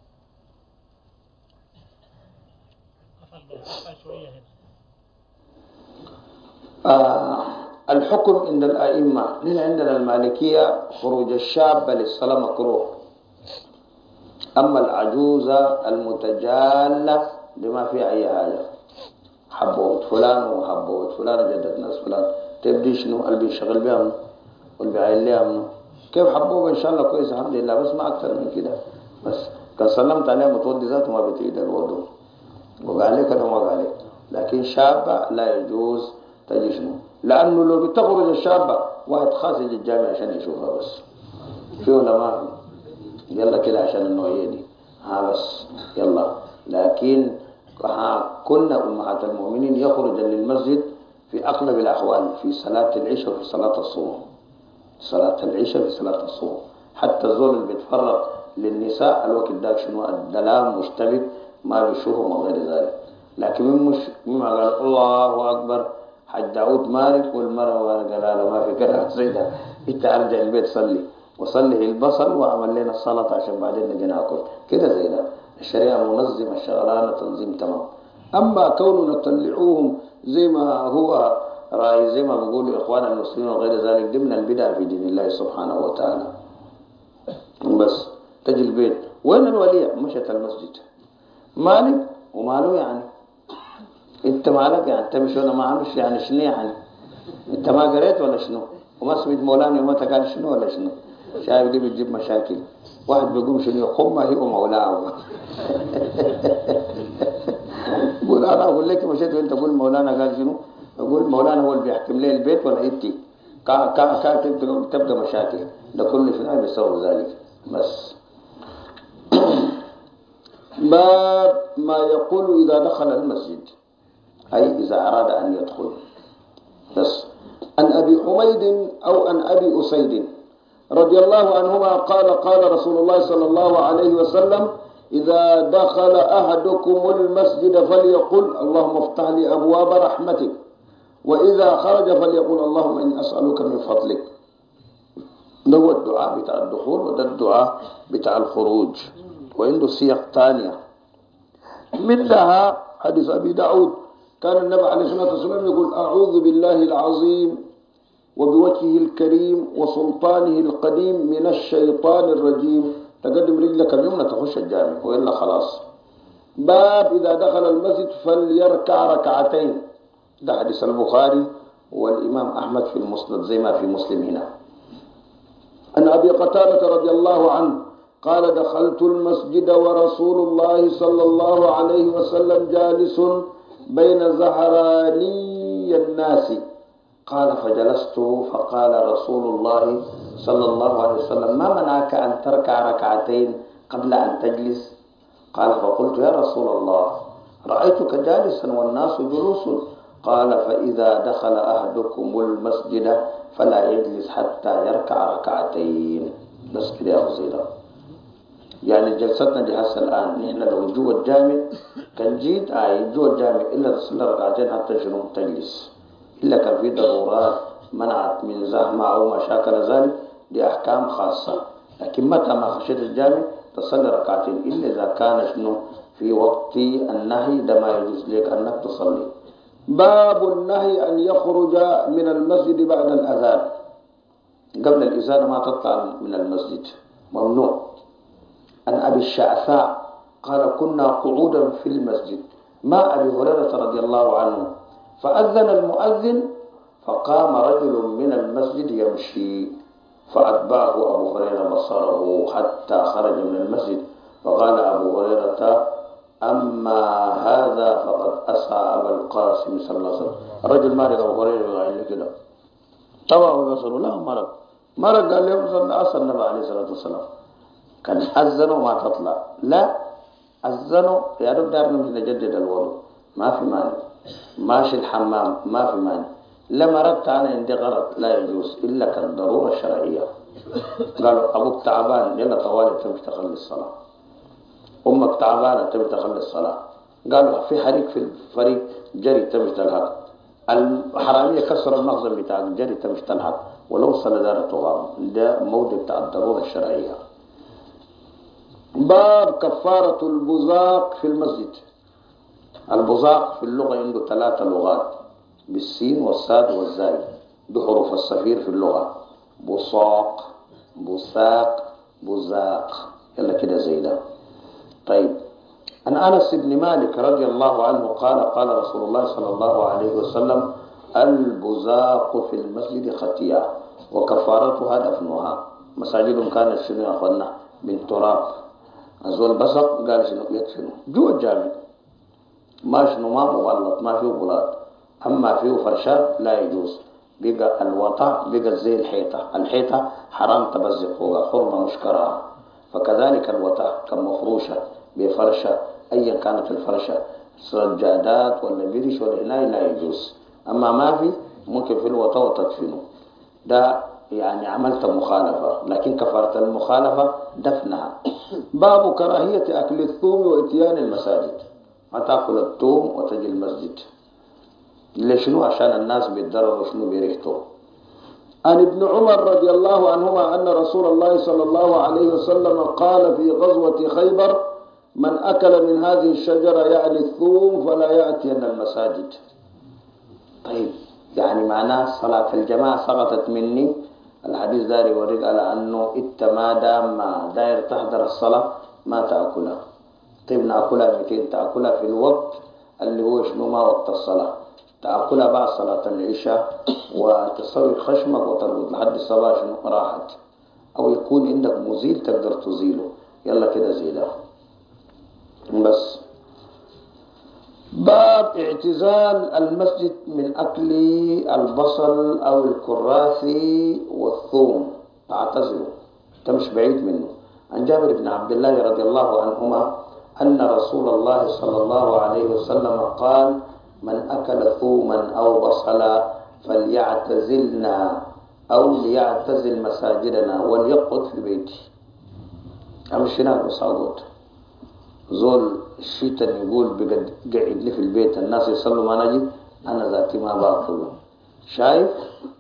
الحكم عند الأئمة عندنا المالكية خروج الشاب للصلاة مكروه، أما العجوزة المتجالة بما فيها أي حاجة، حبوت فلان وحبوت فلان جدت ناس فلان تبدي شنو اللي بيشغل بها منه واللي بيعيل لها منه كيف حبوه إن شاء الله كويس الحمد لله، بس ما أكثر من كده. بس كان سلمت عليها متودي ذاته ما بتعيد الوضوء وقال لك أنا ما قال لك. لكن شابة لا يجوز تجي شنو، لأنه لو بتخرج الشابة واحد خاص يجي الجامع عشان يشوفها بس، في ولا ما في؟ يلا كده عشان النوعية دي بس يلا. لكن كنا أمهات المؤمنين يخرج للمسجد في أغلب الأحوال في صلاة العشاء وفي صلاة الصبح، صلاة العشاء في صلاة الصبح. حتى الزول اللي بيتفرق للنساء الوقت داك شنو الدلام مشتبك ما بيشوفهم وغير ذلك. لكن مما قال الله أكبر حج داود مالك والمرأة قال ما في كلام زي ده، انت ارجع البيت صلي وصلي البصل واعمل لنا الصلاة عشان بعدين نجي ناكل كده زي ده. الشريعة منظمة شغلانة تنظيم تمام. أما كونوا نطلعوهم زي ما هو رأي زي ما بيقولوا إخوان المسلمين وغير ذلك ضمن البدع في دين الله سبحانه وتعالى. بس تجي البيت وين الولية؟ مشت المسجد. مالك وماله يعني؟ انت مالك يعني؟ انت مش وانا ما عمش يعني شنو يعني؟ انت ما قريت ولا شنو؟ وما سمعت مولانا وما قال شنو ولا شنو؟ شايف دي بتجيب مشاكل. واحد بيقوم شنو يقوم هي ومولاه قول انا اقول لك مشيت وانت تقول مولانا قال شنو؟ اقول مولانا هو اللي بيحكم لي البيت ولا انت؟ تبقى مشاكل. ده كل شيء بيسوي ذلك. بس باب ما يقول إذا دخل المسجد، أي إذا أراد أن يدخل. بس عن أبي حميد أو عن أبي أسيد رضي الله عنهما قال قال رسول الله صلى الله عليه وسلم إذا دخل أحدكم المسجد فليقل اللهم افتح لي أبواب رحمتك، وإذا خرج فليقل اللهم إني أسألك من فضلك. ده هو الدعاء بتاع الدخول وده الدعاء بتاع الخروج، وعنده صيغ ثانية منها حديث أبي داود كان النبي عليه الصلاة والسلام يقول أعوذ بالله العظيم وبوجهه الكريم وسلطانه القديم من الشيطان الرجيم. تقدم رجلك اليمنى تخش الجامع وإلا خلاص. باب إذا دخل المسجد فليركع ركعتين، ده حديث البخاري والإمام أحمد في المسند زي ما في مسلم هنا. عن أبي قتادة رضي الله عنه قال دخلت المسجد ورسول الله صلى الله عليه وسلم جالس بين زهراني الناس، قال فجلست فقال رسول الله صلى الله عليه وسلم ما منعك أن تركع ركعتين قبل أن تجلس؟ قال فقلت يا رسول الله رأيتك جالسا والناس جلوس. قال فإذا دخل أحدكم المسجد فلا يجلس حتى يركع ركعتين. بس كده يا أبو زيدة. يعني جلستنا دي هسه الآن نحن لو جوا الجامع كان جيت جوا الجامع إلا تصلي ركعتين حتى شنو تجلس، إلا كان في ضرورات منعت من زحمة أو ما شاكل ذلك، دي أحكام خاصة. لكن متى ما خشيت الجامع تصلي ركعتين، إلا إذا كان شنو في وقت النهي ده ما يجوز لك أنك تصلي. باب النهي أن يخرج من المسجد بعد الأذان، قبل الإذان ما تطلع من المسجد، ممنوع. عن أبي الشعثاء قال كنا قعودا في المسجد مع أبي هريرة رضي الله عنه، فأذن المؤذن فقام رجل من المسجد يمشي، فأتبعه أبو هريرة بصره حتى خرج من المسجد، فقال أبو هريرة أما هذا فقد أسى أبا القاسم صلى الله عليه وسلم. الرجل مارق أبو هريرة قال كده، طبعا بصره لا مرق قال له صلى أسى النبي عليه الصلاة والسلام، كان أذنوا ما تطلع، لا أذنوا يا رب دارنا مش نجدد الوضوء ما في مانع، ماشي الحمام ما في مانع، لما ردت أنا عندي غرض لا يجوز إلا كالضرورة الشرعية. قالوا أبوك تعبان يلا طوالي تمشي تخلي الصلاة، أمك تعبانة تمشي تخلي الصلاة، قالوا في حريق في الفريق جري تمشي تلحق، الحرامية كسر المخزن بتاعك جري تمشي تلحق، ولو صلى دار تغام، ده موضع بتاع الضرورة الشرعية. باب كفارة البزاق في المسجد. البزاق في اللغة عنده 3 لغات، بالسين والصاد والزاي، دي حروف الصفير في اللغة، بصاق بساق بزاق، يلا كده زي ده. طيب عن أنس بن مالك رضي الله عنه قال قال رسول الله صلى الله عليه وسلم البزاق في المسجد خطيئة وكفارتها دفنها. مساجدهم كانت شنو يا أخوانا من تراب، الزول بصق قال شنو يدفنه جوا الجامع، ما شنو ما مغلط ما فيه بلاط، أما فيه فرشات لا يجوز. بقى الوطا بقى زي الحيطة حرام تبزق فوقها، حرمة مشكرة. فكذلك الوطا كمفروشة بفرشة أيا كانت الفرشة، سجادات ولا برش ولا هناي لا يجوز. أما ما في ممكن في الوطا وتدفنه، ده يعني عملت مخالفة، لكن كفارة المخالفة دفنها. باب كراهية أكل الثوم وإتيان المساجد، ما تأكل الثوم وتجي المسجد، ليشنو عشان الناس بيتضرروا شنو بريحته. عن ابن عمر رضي الله عنهما أن رسول الله صلى الله عليه وسلم قال في غزوة خيبر من أكل من هذه الشجرة يعني الثوم فلا يأتين المساجد. طيب يعني معناه صلاة الجماعة سقطت مني، الحديث داري يوريك على أنه إنت ما دام داير تحضر الصلاة ما تأكلها. طيب نأكلها متين؟ تأكلها في الوقت اللي هو شنو ما وقت الصلاة، تأكلها بعد صلاة العشاء وتسوي خشمك وتربط لحد الصباح شنو راحت، أو يكون عندك مزيل تقدر تزيله، يلا كده زيله بس. باب اعتزال المسجد من أكل البصل أو الكراثي والثوم، تعتزله تمش بعيد منه. عن جابر بن عبد الله رضي الله عنهما أن رسول الله صلى الله عليه وسلم قال من أكل ثوما أو بصلا فليعتزلنا أو ليعتزل مساجدنا وليقعد في بيته. أمشينا بصعود زول الشيطان يقول قاعد لي في البيت الناس يصلوا ما نجي، أنا ذاتي ما باكله، شايف.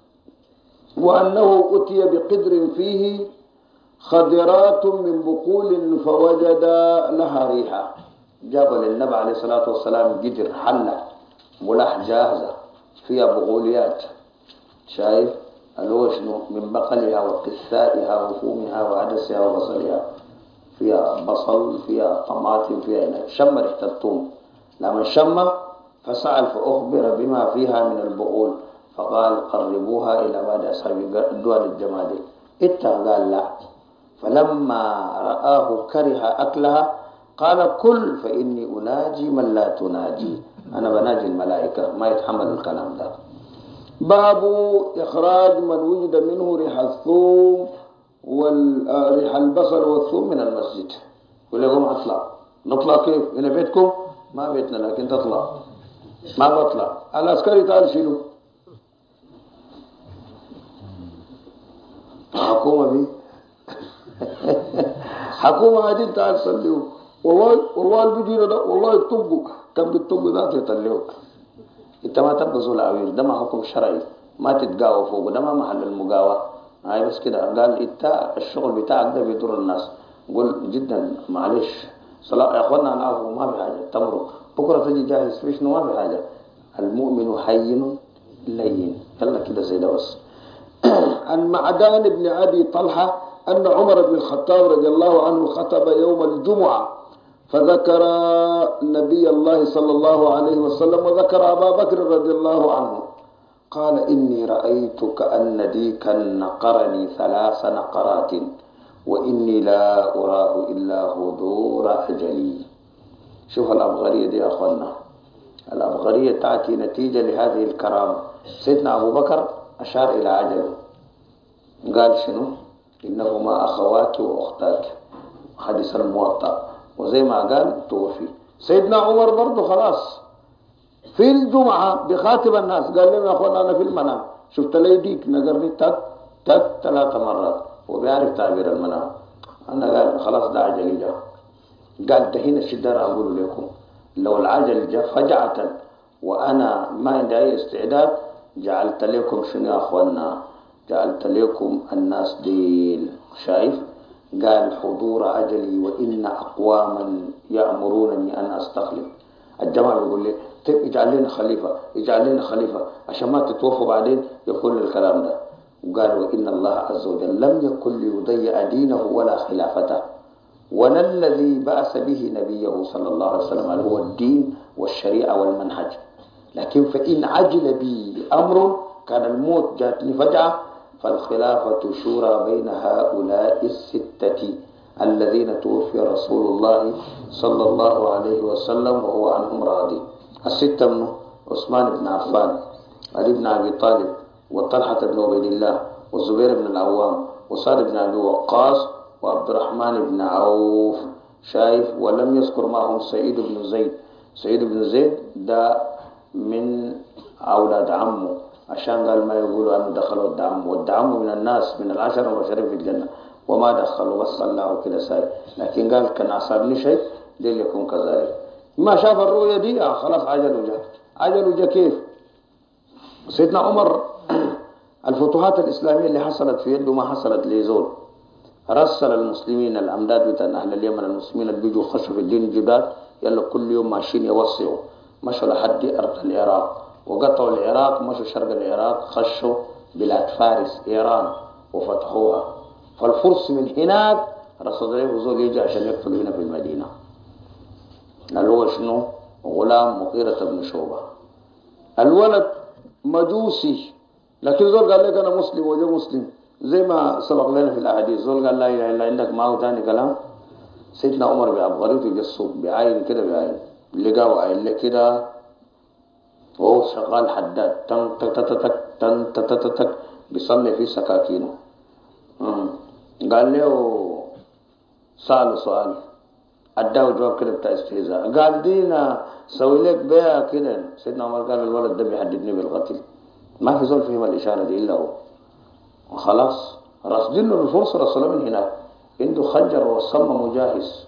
وأنه أتي بقدر فيه خضرات من بقول فوجد لها ريحة، جاب للنبي عليه الصلاة والسلام قدر حلة ملاح جاهزة فيها بقوليات، شايف الوشن من بقلها وقثائها وفومها وعدسها وبصلها، فيها بصل فيها طماطم فيها هنا، شم ريحة الثوم. لما شم فسأل فأخبر بما فيها من البقول، فقال قربوها إلى بعد أصحاب الدول الجمادل. قال لا، فلما رآه كره أكلها قال كل فإني أناجي من لا تناجي، أنا بناجي الملائكة ما يتحمل الكلام ده. باب إخراج من وجد منه ريح الثوم وريح البصل والثوم من المسجد. يقول لهم أطلع، نطلع كيف؟ هنا بيتكم؟ ما بيتنا لكن تطلع. ما بطلع، العسكري تعال شيلوا حكومة بي حكومة هذه تعال صليه والله البدينة ده والله يطبقوا كم بتطبقوا ذات يطلعوك. انت ما تبقى زول عويل، ده ما حكم شرعي، ما تتقاوى فوق، ده ما محل المقاوى. هاي بس كده قال انت الشغل بتاعك ده بيضر الناس. قول جدا معلش صلاة يا اخوانا، العفو ما في حاجة، تمرق بكرة تجي جاهز في شنو، ما في حاجة. المؤمن هين لين، يلا كده زي ده بس. عن معدان بن أبي طلحة أن عمر بن الخطاب رضي الله عنه خطب يوم الجمعة فذكر نبي الله صلى الله عليه وسلم وذكر أبا بكر رضي الله عنه. قال إني رأيت كأن ديكا نقرني 3 نقرات وإني لا أراه إلا هدور أجلي. شوف الأبغرية دي يا أخوانا، الأبغرية تأتي نتيجة لهذه الكرامة. سيدنا أبو بكر أشار إلى عجله، قال شنو؟ إنهما أخواك وأختاك، حديث الموطأ، وزي ما قال توفي. سيدنا عمر برضه خلاص في الجمعة بخاتم الناس قال لهم يا أخوانا أنا في المنام شفت لي ديك نقرني تك تك 3 مرات، وبيعرف تعبير المنام. أنا قال خلاص ده عجلي جاء. قال ده هنا الشدار أقول لكم، لو العجل جاء فجعة وأنا ما عندي أي استعداد جعلت لكم شنو يا أخوانا؟ جعلت لكم الناس ديل. شايف؟ قال حضور أجلي وإن أقواما يأمرونني أن أستخلف. الجماعة بيقول لي طيب اجعل لنا خليفة، اجعل لنا خليفة عشان ما تتوفوا بعدين يقول الكلام ده. وقال وإن الله عز وجل لم يكن ليضيع دينه ولا خلافته، ولا الذي بعث به نبيه صلى الله عليه وسلم هو الدين والشريعة والمنهج. لكن فإن عجل بي أمر كان الموت جاتني فجأة فالخلافة شورى بين هؤلاء الستة الذين توفي رسول الله صلى الله عليه وسلم وهو عنهم راضي. الستة منه عثمان بن عفان، علي بن أبي طالب، وطلحة بن عبيد الله، والزبير بن العوام، وسعد بن أبي وقاص، وعبد الرحمن بن عوف. شايف؟ ولم يذكر معهم سعيد بن زيد. سعيد بن زيد ده من أولاد عمه، عشان قال ما يقولوا أنه دخلوا الدعم، والدعم من الناس من ال10 المبشرين في الجنة، وما دخلوا بس صلوا كده ساي. لكن قال كان أصابني شيء ديل يكون كذلك. ما شاف الرؤية دي خلاص عجلوا جاء. عجلوا جاء كيف؟ سيدنا عمر الفتوحات الإسلامية اللي حصلت في يده ما حصلت لزول. رسل المسلمين الأمداد بتاع أهل اليمن المسلمين اللي بيجوا خشوا في الدين الجداد، يلا كل يوم ماشيين يوصيوا، مشوا لحد أرض العراق وقطعوا العراق، مشوا شرق العراق خشوا بلاد فارس إيران وفتحوها. فالفرس من هناك رصد له زول يجي عشان يقتل هنا في المدينة، اللي هو شنو؟ غلام مغيرة بن شعبة. الولد مجوسي، لكن زول قال لك أنا مسلم وجه مسلم زي ما سبق لنا في الأحاديث. زول قال لا إله إلا عندك معه تاني كلام. سيدنا عمر بعبقريته يجسوا بعين كده، بعين لقاه عين لك كده وهو شغال حداد تن تك تك تك تن تك تك تك بيصلي في سكاكينه. قال له سأله سؤال أداه جواب كده بتاع استهزاء، قال دينا سوي لك بيها كده. سيدنا عمر قال الولد ده بيحددني بالقتل، ما في زول فهم الإشارة دي إلا هو. وخلاص رصدين له الفرصة، رسله من هناك عنده خنجر والصم مجاهز.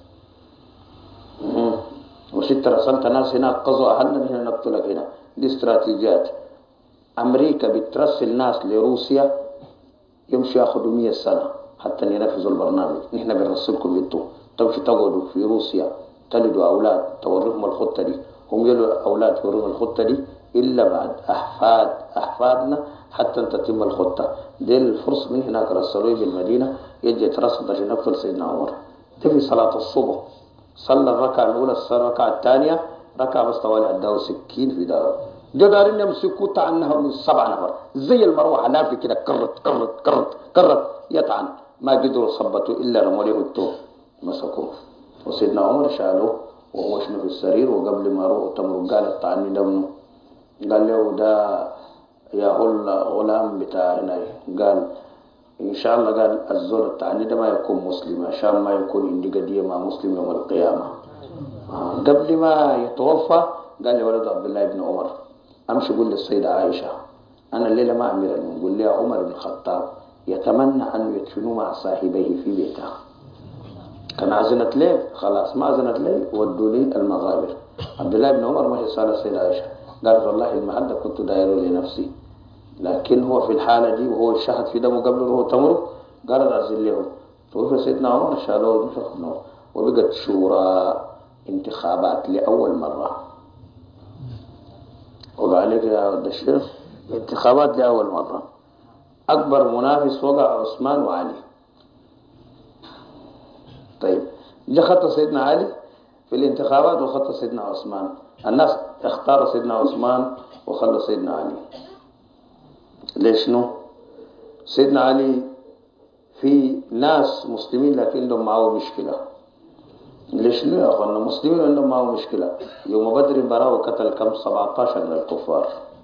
وست رسلت ناس هناك قضوا أهلنا من هنا نقتلك هنا. دي استراتيجيات. أمريكا بترسل ناس لروسيا يمشي ياخدوا 100 سنة حتى ينفذوا البرنامج. نحن بنرسلكم انتوا تمشي تقعدوا في روسيا تلدوا أولاد توريهم الخطة دي، هم يلوا أولاد يوريهم الخطة دي إلا بعد أحفادنا حتى تتم الخطة. دي الفرصة من هناك رسلوه بالمدينة يجي يترصد عشان يقتل سيدنا عمر. ده في صلاة الصبح صلى الركعة الأولى، الركعة الثانية ركعة بس طوالي أداه سكين في داره. ده دارين يمسكوا تعنها من 7 نفر زي المروحة لافي كده، كرت كرت كرت كرت يطعن، ما قدروا صبتوا إلا رموا له التوب مسكوه. وسيدنا عمر شالوه وهو شنو في السرير، وقبل ما روح تمر قال الطعني دمنه، قال له ده يا غلام بتاع هنا، قال إن شاء الله قال الزول التعني ده ما يكون مسلم عشان ما يكون عندي قضية مع مسلم يوم القيامة. قبل ما يتوفى قال لي ولد عبد الله بن عمر أمشي قول للسيدة عائشة أنا الليلة ما أمير المؤمنين، قول لي عمر بن الخطاب يتمنى أن يدفنوا مع صاحبيه في بيته. كان أذنت لي خلاص، ما أذنت لي ودوني المغابر. عبد الله بن عمر ما يسأل السيدة عائشة، قالت والله المحل ده كنت دايره لنفسي، لكن هو في الحالة دي وهو الشهد في دمه قبل وهو تمره، قالت أعزل لهم. توفي سيدنا عمر شالوه مشخنوه، وبقت شورى انتخابات لأول مرة. وقال يا ولد الشيخ انتخابات لأول مرة، أكبر منافس وقع عثمان وعلي. طيب جاء خط سيدنا علي في الانتخابات وخط سيدنا عثمان، الناس اختار سيدنا عثمان وخلوا سيدنا علي. ليش نو؟ سيدنا علي في ناس مسلمين لكن عندهم معه مشكلة. ليش نو يا أخوانا؟ مسلمين عندهم معه مشكلة. يوم بدر براه وقتل كم 17 من الكفار.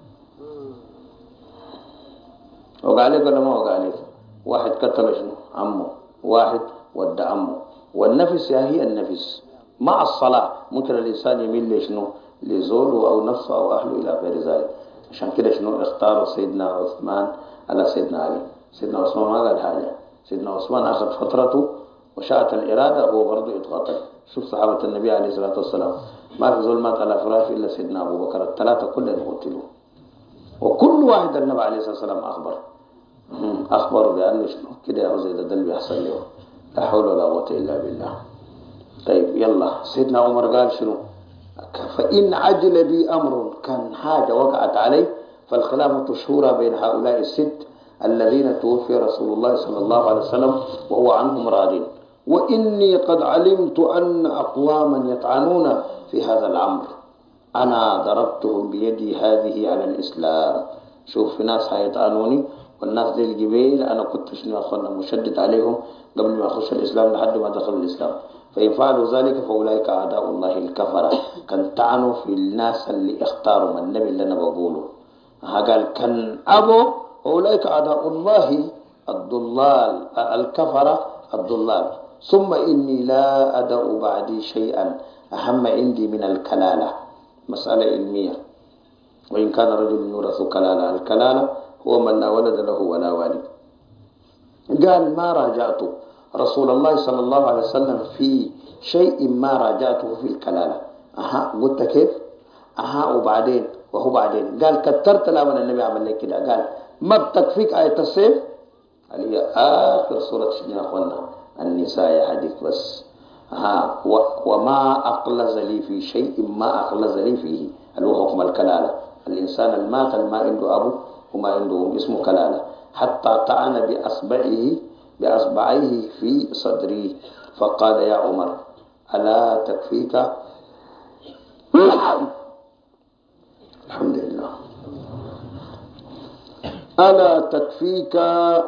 وقع عليك ولا ما وقع عليك؟ واحد قتل شنو؟ عمه، واحد ودى عمه. والنفس يا هي النفس مع الصلاة ممكن الإنسان يميل لشنو؟ لزوله أو نفسه أو أهله إلى غير ذلك. عشان كده شنو اختاروا سيدنا عثمان على سيدنا علي. سيدنا عثمان ما قال حاجة، سيدنا عثمان أخذ فترته وشاءت الإرادة هو برضه يتقاتل. شوف صحابة النبي عليه الصلاة والسلام ما في زول مات على فراش إلا سيدنا أبو بكر، الثلاثة كلهم قتلوا، وكل واحد النبي عليه الصلاة والسلام أخبر بأنه شنو كده يا زيد ده اللي بيحصل له، لا حول ولا قوة إلا بالله. طيب يلا سيدنا عمر قال شنو؟ فإن عجل بي أمر، كان حاجة وقعت عليه، فالخلافة شورى بين هؤلاء الست الذين توفي رسول الله صلى الله عليه وسلم وهو عنهم راض. وإني قد علمت أن أقواما يطعنون في هذا الأمر، أنا ضربتهم بيدي هذه على الإسلام. شوف في ناس هيطعنوني، والناس دي الجبيل أنا كنت شنو أخوانا مشدد عليهم قبل ما يخش الإسلام لحد ما دخل الإسلام. فإن فعلوا ذلك فأولئك أعداء الله الكفرة. كان طعنوا في الناس اللي اختاروا من النبي اللي أنا بقوله. قال كان أبو أولئك أعداء الله الضلال الكفرة الضلال. ثم إني لا أدع بعدي شيئا أهم عندي من الكلالة، مسألة علمية. وإن كان رجل يورث كلالة، الكلالة هو من لا ولد له ولا والد. قال ما راجعت رسول الله صلى الله عليه وسلم في شيء ما راجعته في الكلالة. قلت كيف؟ وبعدين وهو بعدين قال كترت لا من النبي عمل لك كده. قال ما بتكفيك آية السيف؟ قال هي آخر سورة شنو يا أخوانا؟ النساء يا حديث بس. وما أقلز لي في شيء ما أقلز لي فيه، اللي هو حكم الكلالة. الإنسان المات ما عنده أبو وما عنده أم اسمه كلالة. حتى طعن بأصبعيه في صدري فقال يا عمر ألا تكفيك الحمد لله ألا تكفيك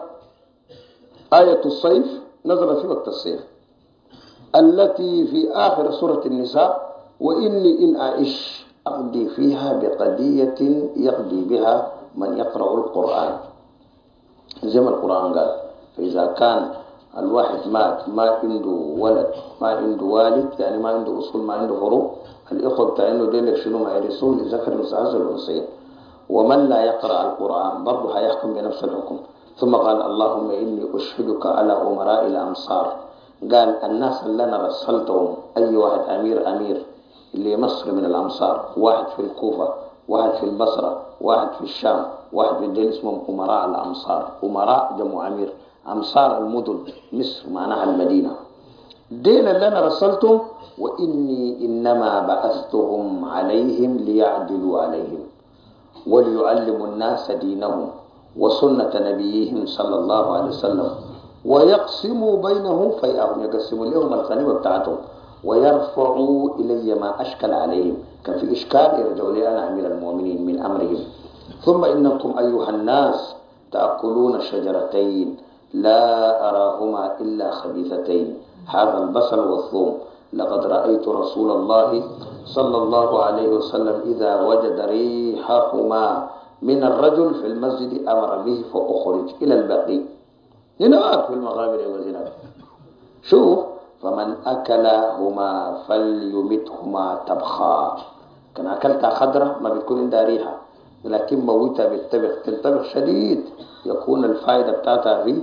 آية الصيف نزلت في وقت الصيف التي في آخر سورة النساء، وإني إن أعش أقضي فيها بقضية يقضي بها من يقرأ القرآن. زي ما القرآن قال فإذا كان الواحد مات ما عنده ولد ما عنده والد، يعني ما عنده أصول ما عنده فروع، الإخوة بتاعينه ديلك شنو ما يرثون لذكر مثل حظ الأنثيين. ومن لا يقرأ القرآن برضه هيحكم بنفس الحكم. ثم قال اللهم إني أشهدك على أمراء الأمصار. قال الناس اللي أنا رسلتهم أي واحد أمير اللي مصر من الأمصار، واحد في الكوفة، واحد في البصرة، واحد في الشام، واحد في الدين اسمهم أمراء الأمصار. أمراء جمع أمير، أمصار المدن، مصر معناها المدينة. دين اللي أنا رسلتهم، وإني إنما بعثتهم عليهم ليعدلوا عليهم وليعلموا الناس دينهم وسنة نبيهم صلى الله عليه وسلم ويقسموا بينهم فيأهم، يقسموا لهم الغنيمة بتاعتهم ويرفعوا إلي ما أشكل عليهم. كان في إشكال يرجعوا لي أنا أمير المؤمنين من أمرهم. ثم إنكم أيها الناس تأكلون شجرتين لا أراهما إلا خبيثتين، هذا البصل والثوم. لقد رأيت رسول الله صلى الله عليه وسلم إذا وجد ريحهما من الرجل في المسجد أمر به فأخرج إلى البقيع. هناك في المغابر وزناك. شوف فمن أكلهما فليمتهما طبخا. كان أكلتها خضرة ما بتكون عندها ريحة، لكن موتها بالطبخ تنطبخ شديد يكون الفائدة بتاعتها في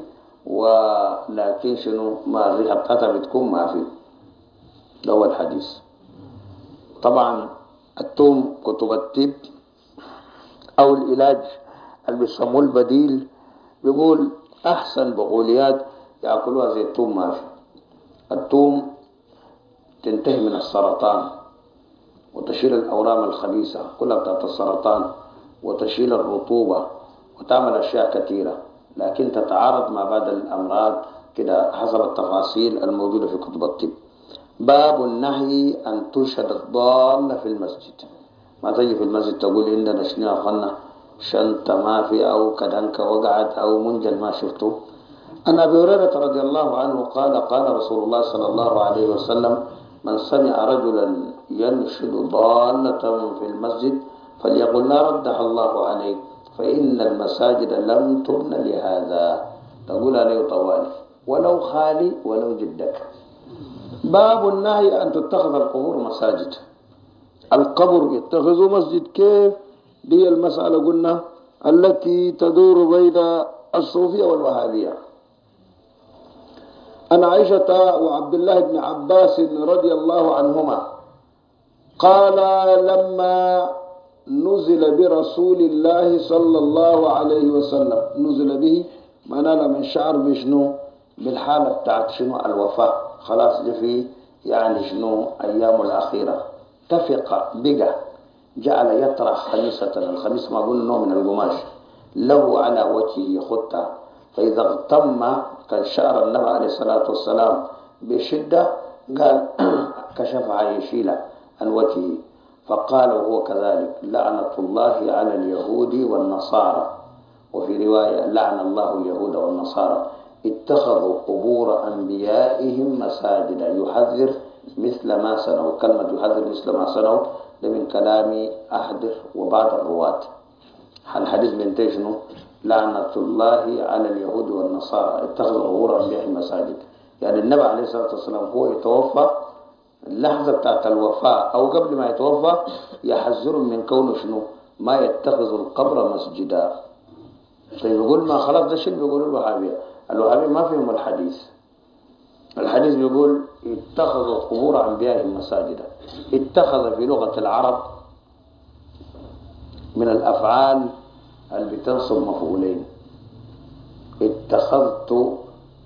ولكن شنو ما الريحة بتاعتها بتكون ما في. ده هو الحديث. طبعا التوم كتب الطب أو العلاج اللي بيسموه البديل بيقول أحسن بقوليات يأكلوها زي التوم ما في. التوم تنتهي من السرطان وتشيل الأورام الخبيثة كلها بتاعت السرطان وتشيل الرطوبة وتعمل أشياء كثيرة، لكن تتعارض مع بعض الأمراض كده حسب التفاصيل الموجودة في كتب الطب. باب النهي أن تشهد الضالة في المسجد. ما تجي في المسجد تقول عندنا شنو يا أخوانا شنطة ما في أو كدنك وقعت أو منجل ما شفته. عن أبي هريرة رضي الله عنه قال قال رسول الله صلى الله عليه وسلم من سمع رجلا ينشد ضالة في المسجد فليقل لا ردح الله عليك فإن المساجد لم تبن لهذا. تقول عليه طوالي ولو خالي ولو جدك. باب النهي أن تتخذ القبور مساجد. القبر يتخذ مسجد كيف؟ دي المسألة قلنا التي تدور بين الصوفية والوهابية. عن عائشة وعبد الله بن عباس رضي الله عنهما قال لما نزل برسول الله صلى الله عليه وسلم، نزل به ما نال من شعر بشنو بالحالة بتاعت شنو الوفاة، خلاص جفي يعني شنو أيام الأخيرة، تفق بقى جعل يطرح خميسة، الخميس ما قلنا نوع من القماش له على وجهه خطة، فإذا اغتم كان شعر النبي عليه الصلاة والسلام بشدة قال كشفها يشيله عن وجهه، فقال وهو كذلك لعنة الله على اليهود والنصارى، وفي رواية لعن الله اليهود والنصارى اتخذوا قبور أنبيائهم مساجد يحذر مثل ما صنعوا. كلمة يحذر مثل ما صنعوا ده من كلام أحد وبعض الرواة. الحديث بينتهي شنو؟ لعنة الله على اليهود والنصارى اتخذوا قبور أنبيائهم مساجد. يعني النبي عليه الصلاة والسلام هو يتوفى اللحظة بتاعت الوفاة أو قبل ما يتوفى يحذرهم من كونه شنو؟ ما يتخذوا القبر مسجدا. طيب يقول ما خلاص ده شيء بيقولوا الوهابية. الوهابية ما فيهم الحديث. الحديث بيقول اتخذوا قبور أنبيائهم مساجدا. اتخذ في لغة العرب من الأفعال اللي بتنصب مفعولين. اتخذت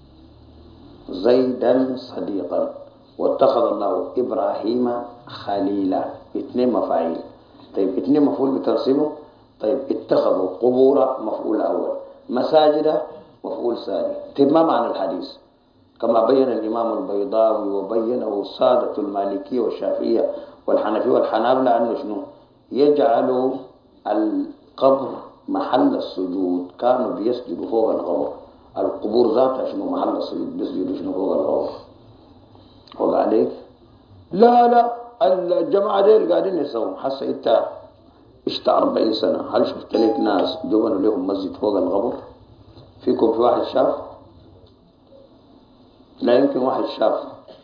زيدا صديقا واتخذ الله إبراهيم خليلا، اثنين مفاعيل. طيب اثنين مفعول بتنصبه. طيب اتخذوا قبور مفعول أول، مساجد مفعول ثاني. طيب ما معنى الحديث؟ كما بين الإمام البيضاوي وبينه السادة المالكية والشافعية والحنفية والحنابلة أنه شنو؟ يجعل القبر محل السجود، كانوا بيسجدوا فوق القبر. القبور ذاتها شنو محل السجود، بيسجدوا شنو فوق القبر. وقع عليك؟ لا الجماعة ديل قاعدين يسوون. حس انت اشت 40 سنة هل شفت لك ناس جبنوا لهم مسجد فوق القبر؟ فيكم في واحد شاف؟ لا يمكن واحد شاف.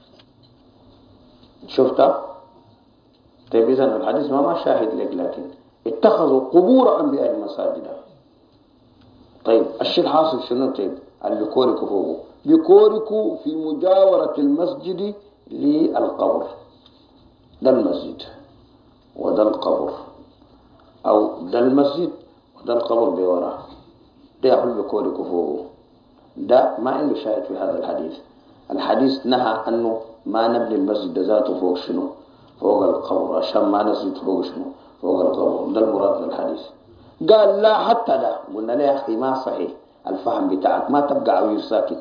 شفتها؟ طيب إذن الحديث ما شاهد لك، لكن اتخذوا قبور أنبياء مساجدا. طيب الشيء الحاصل شنو؟ طيب اللي بيكوركوا فوقه بيكوركوا في مجاورة المسجد للقبر. ده المسجد وده القبر، أو ده المسجد وده القبر بوراه. ده يقول بيكوركوا فوقه. ده ما عنده شاهد في هذا الحديث. الحديث نهى أنه ما نبني المسجد ذاته فوق شنو؟ فوق القبر، عشان ما نسجد فوق شنو؟ فوق القبر. ده المراد من الحديث. قال لا حتى ده. قلنا له يا أخي ما صحيح الفهم بتاعك، ما تبقى عويل ساكت.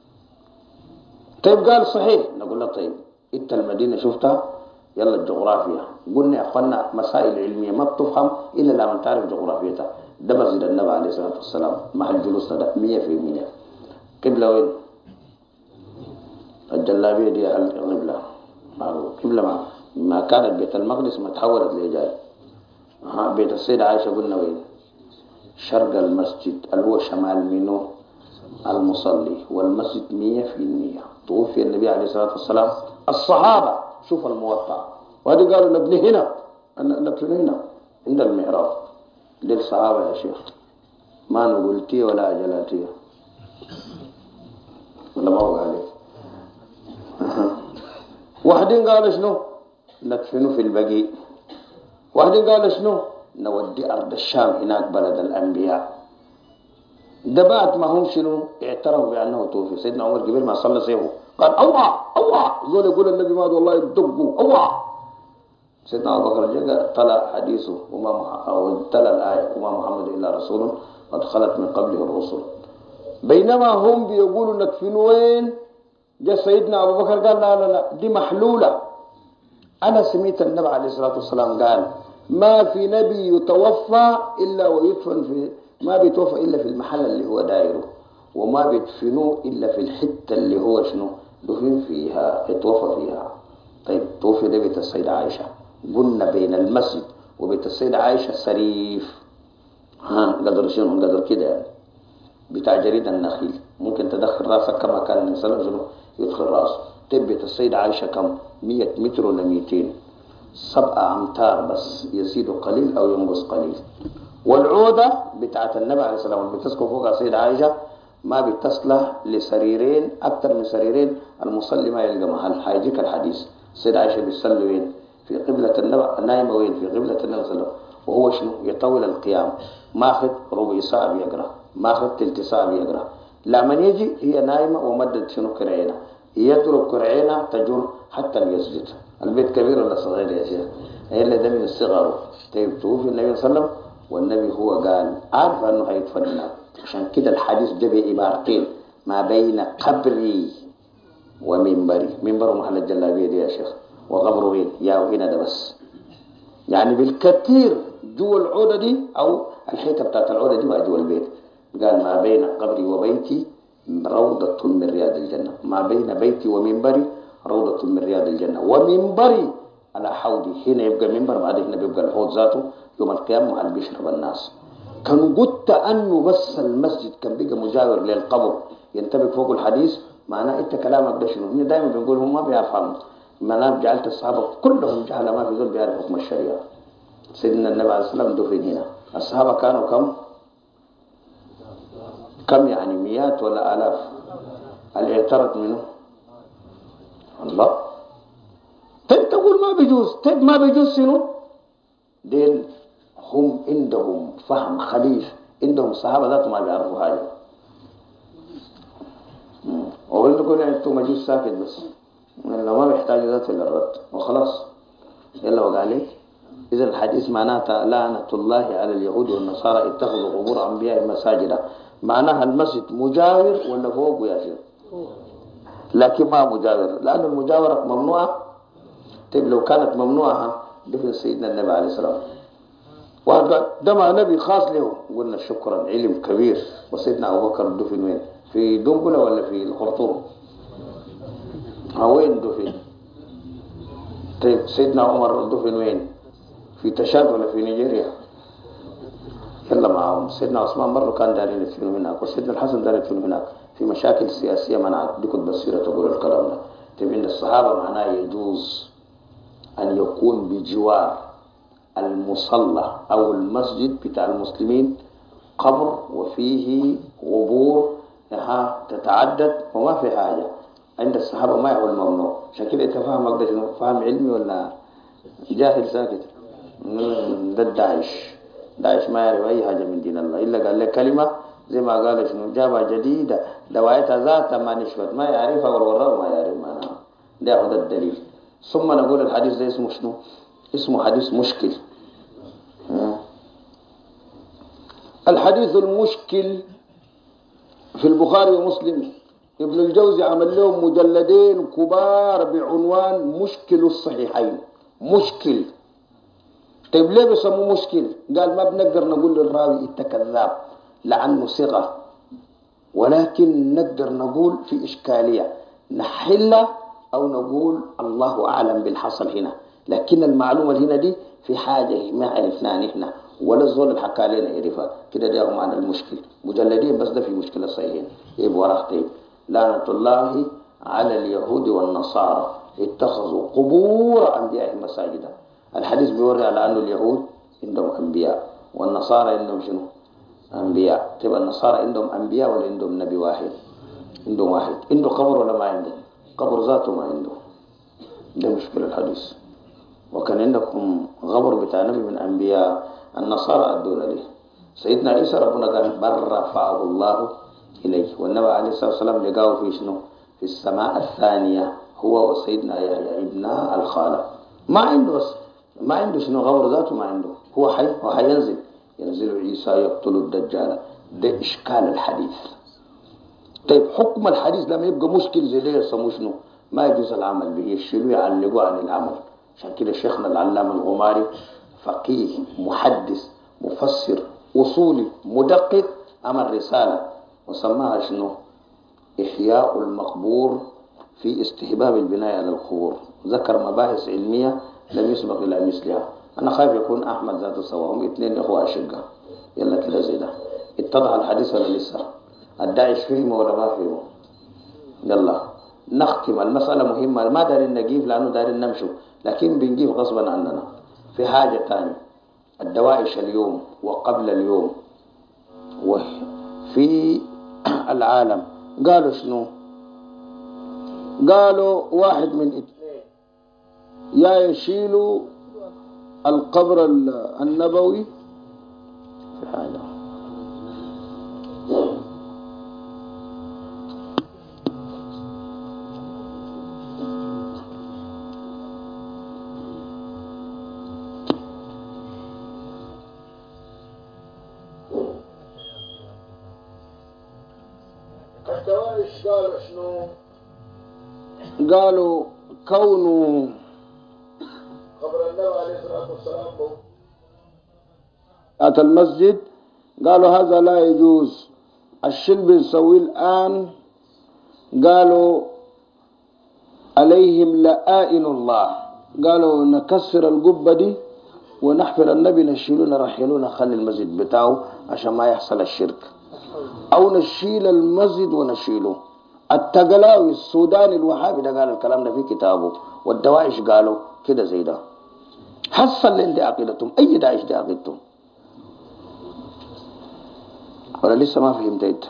طيب قال صحيح. نقول له طيب انت المدينة شفتها؟ يلا الجغرافيا. قلنا يا اخوانا مسائل علمية ما بتفهم إلا لما تعرف جغرافيتها. ده مسجد النبي عليه الصلاة والسلام محل جلوسنا ده 100%. قبلة وين؟ الجلابية دي القبلة معروف. قبلة ما كانت بيت المقدس ما تحولت لجاي. بيت السيدة عائشة قلنا وين؟ شرق المسجد اللي هو شمال منه المصلي، والمسجد 100%. توفي النبي عليه الصلاة والسلام الصحابة شوف الموطأ، وهذه قالوا نبني هنا، نبني هنا عند المحراب. دي الصحابة يا شيخ، ما نقولتي ولا أجلاتي. ولا ما هو قال لك؟ واحدين قال شنو؟ ندفنه في البقيع. واحدين قال شنو؟ نودي أرض الشام هناك بلد الأنبياء. ده بعد ما هم شنو؟ اعترفوا بأنه توفي. سيدنا عمر قبل ما صلى سيفه قال أوعى أوعى، زول يقول النبي مات والله يدقوا أوعى. سيدنا أبو بكر جاء طلع حديثه أو تلا الآية وما محمد إلا رسول قد خلت من قبله الرسل. بينما هم بيقولوا ندفنوا وين؟ جاء سيدنا أبو بكر قال لا لا لا دي محلولة. أنا سمعت النبي عليه الصلاة والسلام قال ما في نبي يتوفى إلا ويدفن في، ما بيتوفى إلا في المحل اللي هو دايره، وما بيدفنوه إلا في الحتة اللي هو شنو دفن فيها اتوفى فيها. طيب توفي ده بيت السيدة عائشة، قلنا بين المسجد وبيت السيدة عائشة سريف، قدر شنو قدر كده يعني بتاع جريد النخيل، ممكن تدخل راسك كما كان النبي صلى الله عليه وسلم يدخل راسه. طيب بيت السيدة عائشة كم؟ 100 متر ولا 200؟ 7 أمتار بس، يزيد قليل أو ينقص قليل. والعودة بتاعت النبي عليه الصلاة والسلام بتسكن فوق السيدة عائشة ما بتصلح لسريرين، أكثر من سريرين المصلي ما يلقى محل. هيجيك الحديث السيدة عائشة بتصلي وين؟ في قبلة النبي، نايمة وين؟ في قبلة النبي صلى الله عليه وسلم، وهو شنو يطول القيام، ماخذ ربع ساعة بيقرأ، ماخذ تلت ساعة بيقرأ. لما يجي هي نايمة ومدت شنو كرعينة، يضرب كرعينة تجر حتى يسجد. البيت كبير ولا صغير يا شيخ؟ هي اللي ده من الصغر. طيب توفي النبي صلى الله عليه وسلم والنبي هو قال عارف انه هيدفن هناك، عشان كده الحديث ده بعبارتين ما بين قبري ومنبري. منبر محل الجلابيه دي يا شيخ، وقبره وين؟ يا وهنا ده بس. يعني بالكثير جوا العوده دي او الحيطه بتاعت العوده دي بقى جوا البيت. قال ما بين قبري وبيتي روضة من رياض الجنة، ما بين بيتي ومنبري روضة من رياض الجنة، ومنبري على حوضي. هنا يبقى منبر، بعد هنا بيبقى الحوض ذاته يوم القيامة على بيشرب الناس. كان قلت أنه بس المسجد كان بيبقى مجاور للقبر ينتبه فوق الحديث، معناه أنت كلامك ده شنو؟ دائما بنقول هم ما بيفهموا، معناه جعلت الصحابة كلهم جهلة، ما في زول بيعرف حكم الشريعة. سيدنا النبي عليه الصلاة والسلام دفن هنا. الصحابة كانوا كم يعني؟ مئات ولا آلاف؟ اللي اعترض منه الله. تقول ما بيجوز، ما بيجوز شنو؟ ديل هم عندهم فهم خليج، عندهم صحابة ذات ما بيعرفوا حاجة. وقلت تقول يعني انتوا مجوز ساكت بس، لو ما بيحتاجوا ذات إلى الرد وخلاص. يلا وقع عليك. إذا الحديث معناتها لعنة الله على اليهود والنصارى اتخذوا قبور أنبياء مساجدا. معناها المسجد مجاور ولا فوق يا شيخ؟ لكن ما مجاور، لأن المجاورة ممنوعة. طيب لو كانت ممنوعة دفن سيدنا النبي عليه الصلاة والسلام، واحد قال ده مع نبي خاص له، قلنا شكرا علم كبير. وسيدنا أبو بكر دفن وين؟ في دنقلة ولا في الخرطوم؟ وين دفن؟ طيب سيدنا عمر دفن وين؟ في تشاد ولا في نيجيريا؟ يلا معهم. سيدنا عثمان مرة كان دارين يدفنوا هناك، وسيدنا الحسن دارين يدفنوا هناك، في مشاكل سياسية منعت. دي كنت بصيرة تقول الكلام ده. طيب إن الصحابة معناه يجوز أن يكون بجوار المصلى أو المسجد بتاع المسلمين قبر وفيه قبور تتعدد وما في حاجة. عند الصحابة ما يقول ممنوع. عشان كده انت فاهم اقدر شنو؟ فاهم علمي ولا جاهل ساكت؟ ده داعش ما يعرف اي حاجة من دين الله، الا قال لك كلمة زي ما قال شنو جابها جديدة دوايتها ذاتها ما نشفت، ما يعرفها والوراء ما يعرف معناها. ده هو الدليل. ثم نقول الحديث ده اسمه شنو؟ اسمه حديث مشكل. الحديث المشكل في البخاري ومسلم. ابن الجوزي عمل لهم مجلدين كبار بعنوان مشكل الصحيحين. مشكل. طيب ليه بيسموه مشكل؟ قال ما بنقدر نقول للراوي انت كذاب لانه صغة، ولكن نقدر نقول في اشكالية نحلها او نقول الله اعلم بالحصل هنا، لكن المعلومة اللي هنا دي في حاجة ما عرفناها نحن ولا الزول اللي حكى لنا يعرفها. كده ده هو معنى المشكل. مجلدين بس ده في مشكلة صحيحين. يبقى ورقتين. لعنة الله على اليهود والنصارى اتخذوا قبور أنبيائهم مساجدا. الحديث بيوري على أن اليهود عندهم أنبياء والنصارى عندهم شنو؟ أنبياء. تبقى النصارى عندهم أنبياء ولا عندهم نبي واحد؟ عنده واحد، عنده قبر ولا ما عنده؟ قبر ذاته ما عنده. ده مشكلة الحديث. وكان عندكم غبر بتاع نبي من أنبياء النصارى أدونا ليه. سيدنا عيسى ربنا قال بل رفعه الله إليه، والنبي عليه الصلاة والسلام لقاه في شنو؟ في السماء الثانية، هو وسيدنا يحيى ابن الخالة. ما عنده بس، ما عنده شنو غبر ذاته، ما عنده، هو حي وحينزل. ينزل عيسى يقتل الدجال. ده إشكال الحديث. طيب حكم الحديث لما يبقى مشكل زي ده يسموه شنو؟ ما يجوز العمل به، يشيلوا يعلقوا عن العمل. عشان كده شيخنا العلامة الغماري فقيه محدث مفسر أصولي مدقق عمل رسالة وسماها شنو؟ إحياء المقبور في استحباب البناء على القبور. ذكر مباحث علمية لم يسبق إلى مثلها. أنا خايف يكون أحمد ذاته سواهم اثنين إخوة أشقة. يلا كده زي ده. اتضح الحديث ولا لسه؟ الداعش فيهم ولا ما فيهم؟ يلا نختم. المسألة مهمة، ما دارين نجيب لأنه دارين نمشوا، لكن بنجيب غصبا عننا. في حاجة تانية، الدواعش اليوم وقبل اليوم وفي العالم قالوا شنو؟ قالوا واحد من اثنين، يا يشيلوا القبر النبوي في حاجة الدواعش قالوا شنو؟ قالوا كونه قبر النبي عليه الصلاة والسلام أتى المسجد، قالوا هذا لا يجوز. الشيء بنسويه الآن قالوا عليهم لآئن الله. قالوا نكسر القبة دي ونحفر النبي، نشيلون رحلون خلي المسجد بتاعه عشان ما يحصل الشرك، أو نشيل المسجد ونشيله. التقلاوي السوداني الوهابي ده قال الكلام ده في كتابه، والدواعش قالوا كده زي ده. حصل اللي دي عقيدتهم، أي داعش دي عقيدتهم ولا لسه ما فهمت انت؟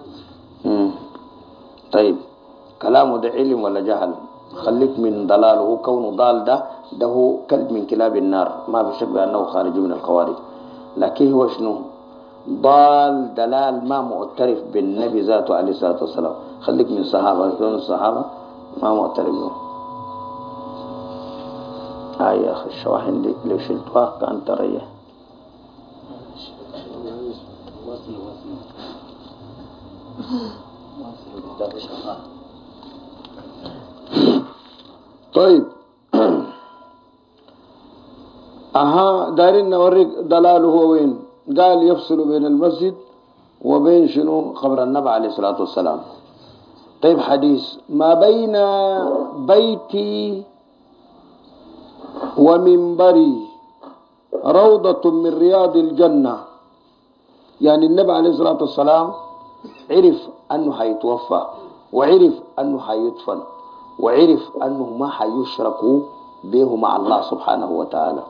طيب كلامه ده علم ولا جهل؟ خليك من ضلاله. كونه ضال ده هو كلب من كلاب النار، ما في شك بأنه خارج من الخوارج. لكن هو شنو؟ ضال دلال ما معترف بالنبي ذاته عليه الصلاة والسلام. خليك من الصحابة، كون الصحابة ما معترف بهم. يا أخي الشواحن دي لو شلتوها كان تريه. طيب دايرين نوريك دلاله هو وين. قال يفصل بين المسجد وبين شنو؟ قبر النبي عليه الصلاة والسلام. طيب حديث ما بين بيتي ومنبري روضة من رياض الجنة. يعني النبي عليه الصلاة والسلام عرف أنه حيتوفى، وعرف أنه حيدفن، وعرف أنه ما حيشركوا به مع الله سبحانه وتعالى.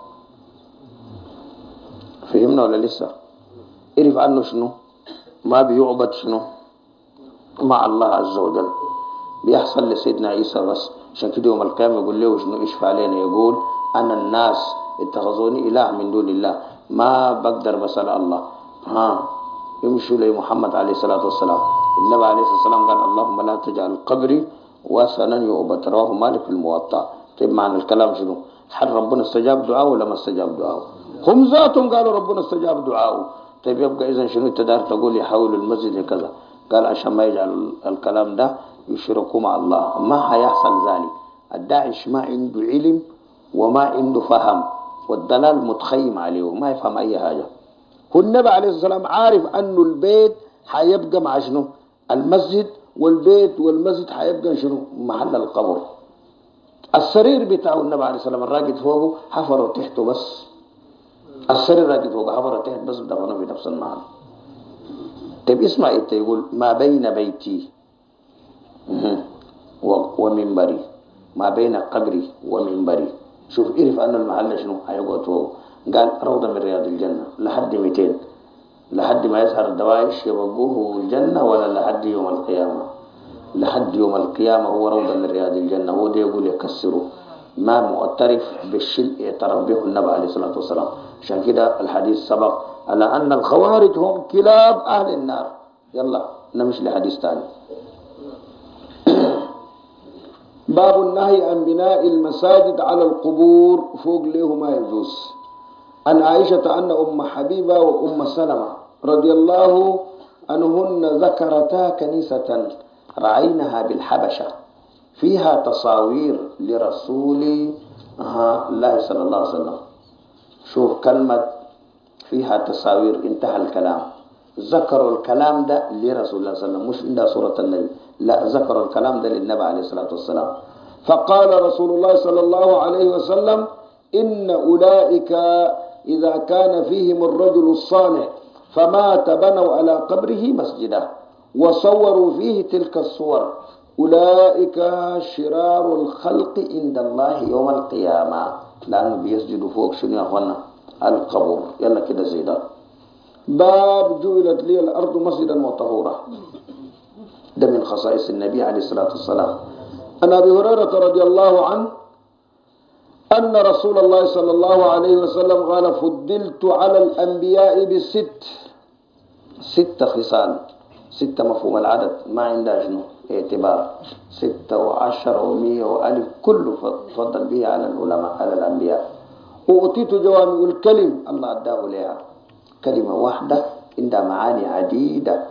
فهمنا ولا لسه؟ عرف أنه شنو؟ ما بيعبد شنو؟ مع الله عز وجل. بيحصل لسيدنا عيسى بس. عشان كده يوم القيامة يقول له شنو؟ اشفع علينا. يقول أنا الناس اتخذوني إله من دون الله، ما بقدر بسأل الله. يمشوا لمحمد عليه الصلاة والسلام. النبي عليه الصلاة والسلام قال اللهم لا تجعل قبري وثنا يعبد. رواه مالك في الموطأ. طيب معنى الكلام شنو؟ هل ربنا استجاب دعاءه ولا ما استجاب دعاءه؟ هم ذاتهم قالوا ربنا استجاب دعاءه. طيب يبقى إذن شنو تدار تقول يحول المسجد لكذا؟ قال عشان ما يجعل الكلام ده يشركوا مع الله. ما هيحصل ذلك. الداعش ما عنده علم وما عنده فهم، والدلال متخيم عليه وما يفهم أي حاجة. هو النبي عليه الصلاة والسلام عارف أنه البيت حيبقى مع شنو؟ المسجد، والبيت والمسجد حيبقى شنو؟ محل القبر. السرير بتاعه النبي عليه الصلاة والسلام راقد فوقه، حفروا تحته بس. السرير راقد فوقه، حفروا تحت بس، دفنوا في نفس المحل. طيب اسمع انت، يقول ما بين بيتي ومنبري، ما بين قبري ومنبري. شوف عرف أن المحل شنو؟ هيقعد فوقه. قال روضة من رياض الجنة لحد 200، لحد ما يظهر الدواعش يبقوه الجنة ولا لحد يوم القيامة. لحد يوم القيامة هو روضة من رياض الجنة. هو ده يقول يكسره، ما معترف بالشيء اعترف به النبي عليه الصلاة والسلام. عشان كده الحديث سبق على أن الخوارج هم كلاب أهل النار. يلا نمشي لحديث ثاني. باب النهي عن بناء المساجد على القبور فوق له ما يجوز. عن عائشة أن أم حبيبة وأم سلمة رضي الله عنهن ذكرتا كنيسة رأيناها بالحبشة فيها تصاوير لرسول الله صلى الله عليه وسلم. شوف كلمة فيها تصاوير، انتهى الكلام. ذكروا الكلام ده لرسول الله صلى الله عليه وسلم، مش عند سورة النبي، لا، ذكروا الكلام ده للنبي عليه الصلاة والسلام. فقال رسول الله صلى الله عليه وسلم: إن أولئك إذا كان فيهم الرجل الصالح فمات بنوا على قبره مسجدا وصوروا فيه تلك الصور، أولئك شرار الخلق عند الله يوم القيامة، لأنه بيسجدوا فوق شنو يا أخوانا؟ القبور. يلا كده زي ده. باب جعلت لي الأرض مسجدا وطهورا، ده من خصائص النبي عليه الصلاة والسلام. عن أبي هريرة رضي الله عنه أن رسول الله صلى الله عليه وسلم قال: فضلت على الأنبياء ست خصال. ستة مفهوم العدد، ما عندها شنو اعتبار، 6 و10 و100 وألف، كله فضل به على العلماء على الأنبياء. وأوتيت جوامع الكلم، الله أداه لها، كلمة واحدة عندها معاني عديدة.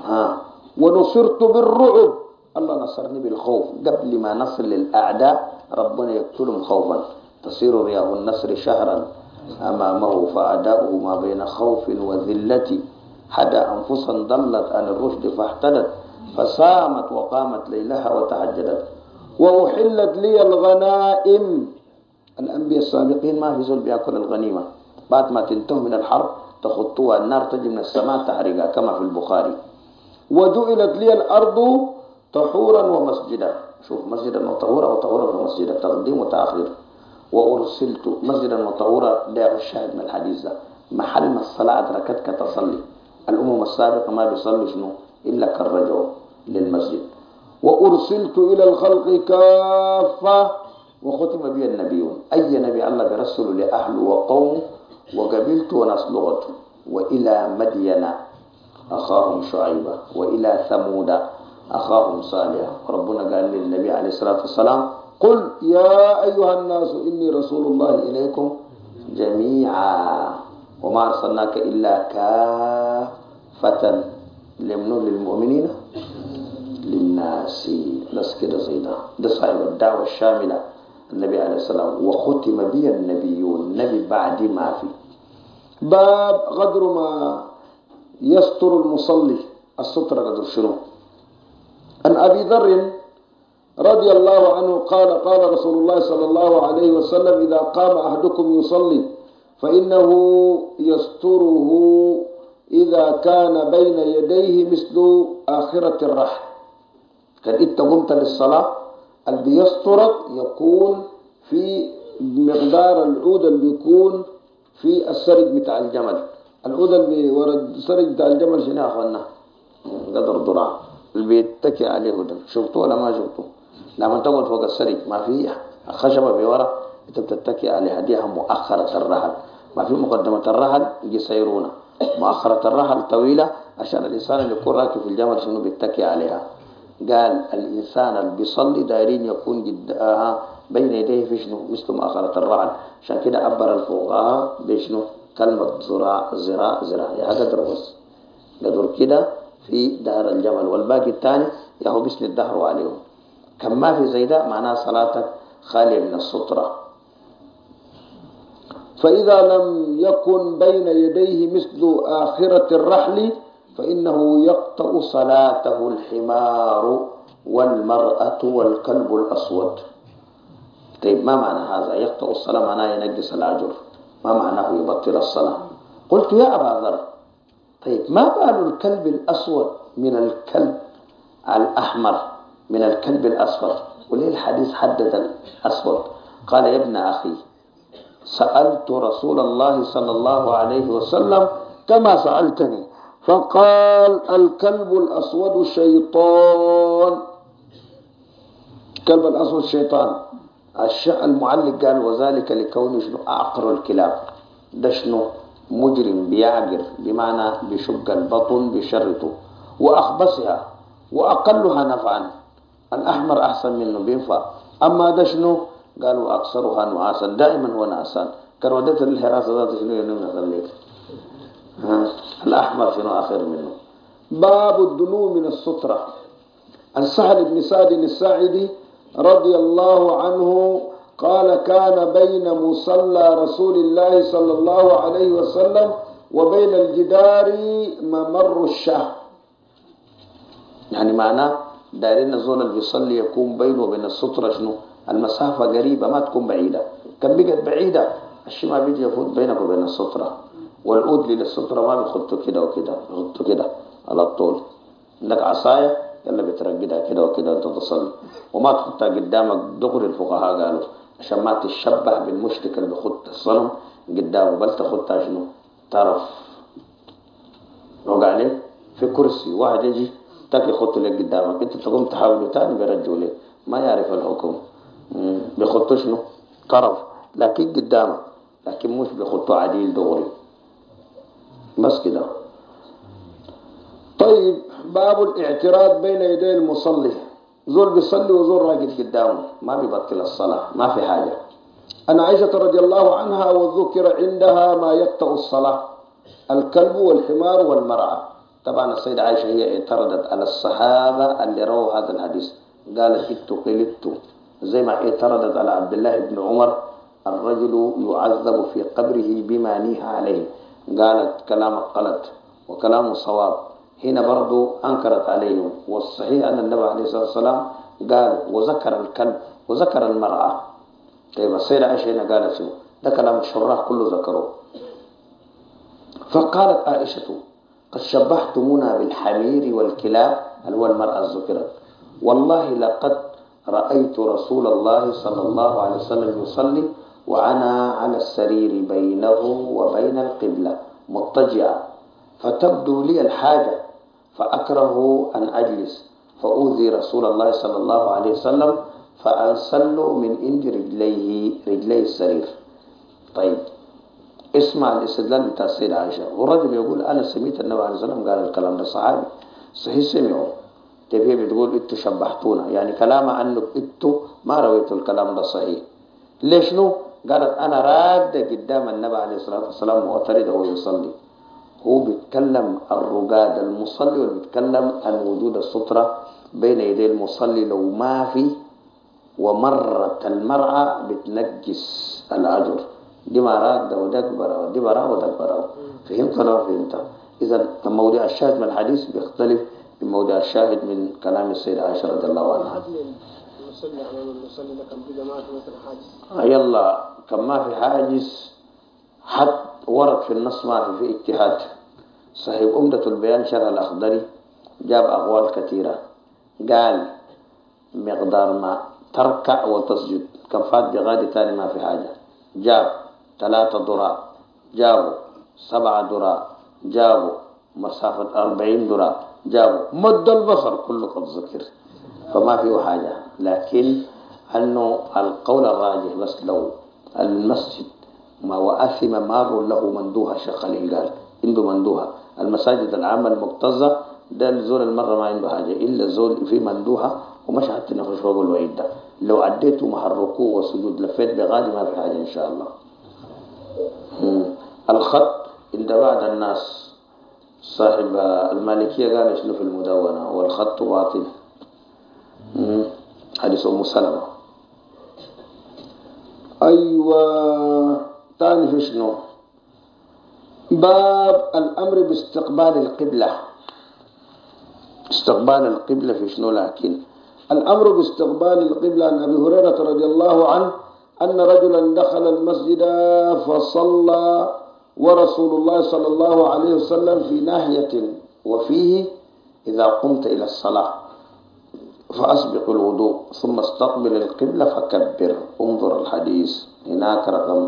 ونصرت بالرعب، الله نصرني بالخوف قبل ما نصل للأعداء، ربنا يقتلهم خوفا. تصير رياح النصر شهرا أمامه فأداؤه ما بين خوف وذلة، حدا أنفسا ضلت عن الرشد فاحتدت، فسامت وقامت ليلها وتهجدت. وأحلت لي الغنائم، الأنبياء السابقين ما في زول بيأكل الغنيمة، بعد ما تنتهوا من الحرب تخطوها، النار تجي من السماء تحرقها كما في البخاري. وجعلت لي الأرض طهورا ومسجدا، شوف، مسجدا وطهورا، وطهورا ومسجدا، تقديم وتأخير. وأرسلت مسجدا وطهورا، ده الشاهد من الحديث ده، محل ما الصلاة أدركتك تصلي. الأمم السابقة ما بيصلوا شنو إلا كرجوا للمسجد. وأرسلت إلى الخلق كافة، وختم بي النبيون، أي نبي الله برسل لأهله وقوم وقبلت وناس لغته. وإلى مدين أخاهم شعيبا، وإلى ثمود أخاهم صالحا. ربنا قال للنبي عليه الصلاة والسلام: قل يا أيها الناس إني رسول الله إليكم جميعا وما أرسلناك إلا كافة للمؤمنين للناس. بس كده زي ده صاحب الدعوة الشاملة النبي عليه السلام. وختم بي النبيون، النبي بعد ما في. باب قدر ما يستر المصلي، الستر قدر شنو. عن أبي ذر رضي الله عنه قال: قال رسول الله صلى الله عليه وسلم: إذا قام أحدكم يصلي فإنه يستره إذا كان بين يديه مثل آخرة الرحل. كان إنت قمت للصلاة اللي بيسترك يكون في مقدار العود اللي بيكون في السرج بتاع الجمل. العود اللي ورد السرج بتاع الجمل شنو يا أخوانا؟ قدر ذراع اللي بيتكي عليه ده. شفتوه ولا ما شفتوه؟ لما تقعد فوق السرج ما في خشبة بورا انت بتتكي عليها، دي مؤخرة الرحل، ما في مقدمة الرحل يجي سيرونة، مؤخرة الرحل طويلة عشان الإنسان اللي يكون راكب في الجمل شنو بيتكي عليها. قال الإنسان اللي بيصلي دايرين يكون بين يديه في شنو مثل مؤخرة الرحل. عشان كده عبر الفقهاء بشنو كلمة ذراع يا قدر بس قدر كده في دهر الجمل، والباقي الثاني ياهو بيسند ظهره عليهم. كم ما في زي ده معناه صلاتك خالية من السترة. فإذا لم يكن بين يديه مثل آخرة الرحل فإنه يقطع صلاته الحمار والمرأة والكلب الأسود. طيب ما معنى هذا؟ يقطع الصلاة معناه ينقص الأجر، ما معناه يبطل الصلاة؟ قلت يا أبا ذر، طيب ما بال الكلب الأسود من الكلب الأحمر من الكلب الأصفر؟ وليه الحديث حدد الأسود؟ قال يا ابن أخي سألت رسول الله صلى الله عليه وسلم كما سألتني، فقال الكلب الأسود شيطان كلب الأسود شيطان. المعلق قال وذلك لكونه شنو أعقر الكلاب، ده شنو مجرم بيعقر، بمعنى بشق البطن بشرطه، وأخبصها وأقلها نفعا. الأحمر أحسن منه بينفع. أما ده شنو قالوا أكثرها نعاسا، دائما هو نعسان. كرودة الحراسة ذات شنو ينمي خليك. الأحمر شنو آخر منه. باب الدنو من السترة. عن سهل بن سعد الساعدي رضي الله عنه قال كان بين مصلى رسول الله صلى الله عليه وسلم وبين الجدار ممر الشاه، يعني معناه دايرين الزول اللي بيصلي يكون بينه وبين السترة شنو المسافة قريبة ما تكون بعيدة. كان بقت بعيدة الشيء ما بيجي يفوت بينك وبين السترة. والعود للسترة ما بيخطوا كده وكده، بيخطوا كده على الطول. عندك عصاية يلا بترقدها كده وكده انت تصلي، وما تحطها قدامك دغري. الفقهاء قالوا عشان ما تتشبه بالمشرك اللي بيخط الصنم قدامه، بل تخطها شنو طرف وقع عليك في كرسي، واحد يجي تاكي يخط لك قدامك، انت تقوم تحاوله تاني بيرجعوا لك، ما يعرف الحكم. بيخطوا شنو طرف لكن قدامك، لكن مش بيخطوا عديل دغري بس كده. طيب باب الاعتراض بين يدي المصلي. زول بيصلي وزول راقد قدامه ما بيبطل الصلاة، ما في حاجة. أن عائشة رضي الله عنها وذكر عندها ما يقطع الصلاة: الكلب والحمار والمرأة. طبعا السيدة عائشة هي اعترضت على الصحابة اللي رووا هذا الحديث، قالت اتو قلبتو، زي ما اعترضت على عبد الله بن عمر الرجل يعذب في قبره بما نهى عليه، قالت كلامك غلط وكلامه صواب. هنا برضو أنكرت عليهم. والصحيح أن النبي عليه الصلاة والسلام قال وذكر الكلب وذكر المرأة. طيب السيدة عائشة هنا قالت شو ده كلام الشراح كله ذكروه. فقالت عائشة قد شبهتمونا بالحمير والكلاب، اللي هو المرأة الذكرت، والله لقد رأيت رسول الله صلى الله عليه وسلم يصلي وأنا على السرير بينه وبين القبلة مضطجعا، فتبدو لي الحاجة فأكره أن أجلس فأوذي رسول الله صلى الله عليه وسلم فأنسل من عند رجلي السرير. طيب اسمع الاستدلال بتاع السيدة عائشة. والرجل يقول أنا سمعت النبي عليه الصلاة والسلام قال الكلام ده، صحابي صحيح سمعه. تبيه بتقول انتوا شبهتونا، يعني كلام عنك انتوا ما رويتوا الكلام ده صحيح. ليش نو؟ قالت أنا رادة قدام النبي عليه الصلاة والسلام معترضة وهو يصلي. هو بيتكلم الرقاد المصلي وبيتكلم عن وجود السترة بين يدي المصلي لو ما في، ومرت المرأة بتنجس الأجر. دي ما راكدة ودك براو، دي براو ودك براو. فهمت ولا فهمت؟ إذا موضوع الشاهد من الحديث بيختلف من موضوع الشاهد من كلام السيدة عائشة رضي الله عنها. المصلي أمام المصلي ده كان بيبقى ما في مثلا حاجز. يلا كان ما في حاجز، حد ورد في النص ما في اجتهاد. صحيح أمدة البيان شرح الأخضري جاب أقوال كثيرة، قال مقدار ما تركع وتسجد كان فات بغادي تاني ما في حاجة. جاب 3 ذراع، جابوا 7 ذراع، جابوا مسافة 40 ذراع، جابوا مد البصر كله قد ذكر، فما فيه حاجة. لكن أنه القول الراجح بس لو المسجد ما وأثم مار له مندوها شقلين، قال عنده مندوها. المساجد العامة المكتظة ده الزول المرة ما عنده حاجة إلا الزول في مندوها ومش حتى نخش فوق الوعيد ده. لو عديته مع الركوع والسجود لفيت بغادي ما في حاجة إن شاء الله. الخط عند بعض الناس صاحب المالكية قال شنو في المدونة والخط باطل. حديث أم سلمة. أيوة تاني في شنو؟ باب الأمر باستقبال القبلة. استقبال القبلة في شنو؟ لكن الأمر باستقبال القبلة عن أبي هريرة رضي الله عنه أن رجلا دخل المسجد فصلى ورسول الله صلى الله عليه وسلم في ناحية وفيه إذا قمت إلى الصلاة فأسبق الوضوء ثم استقبل القبلة فكبر. انظر الحديث هناك رقم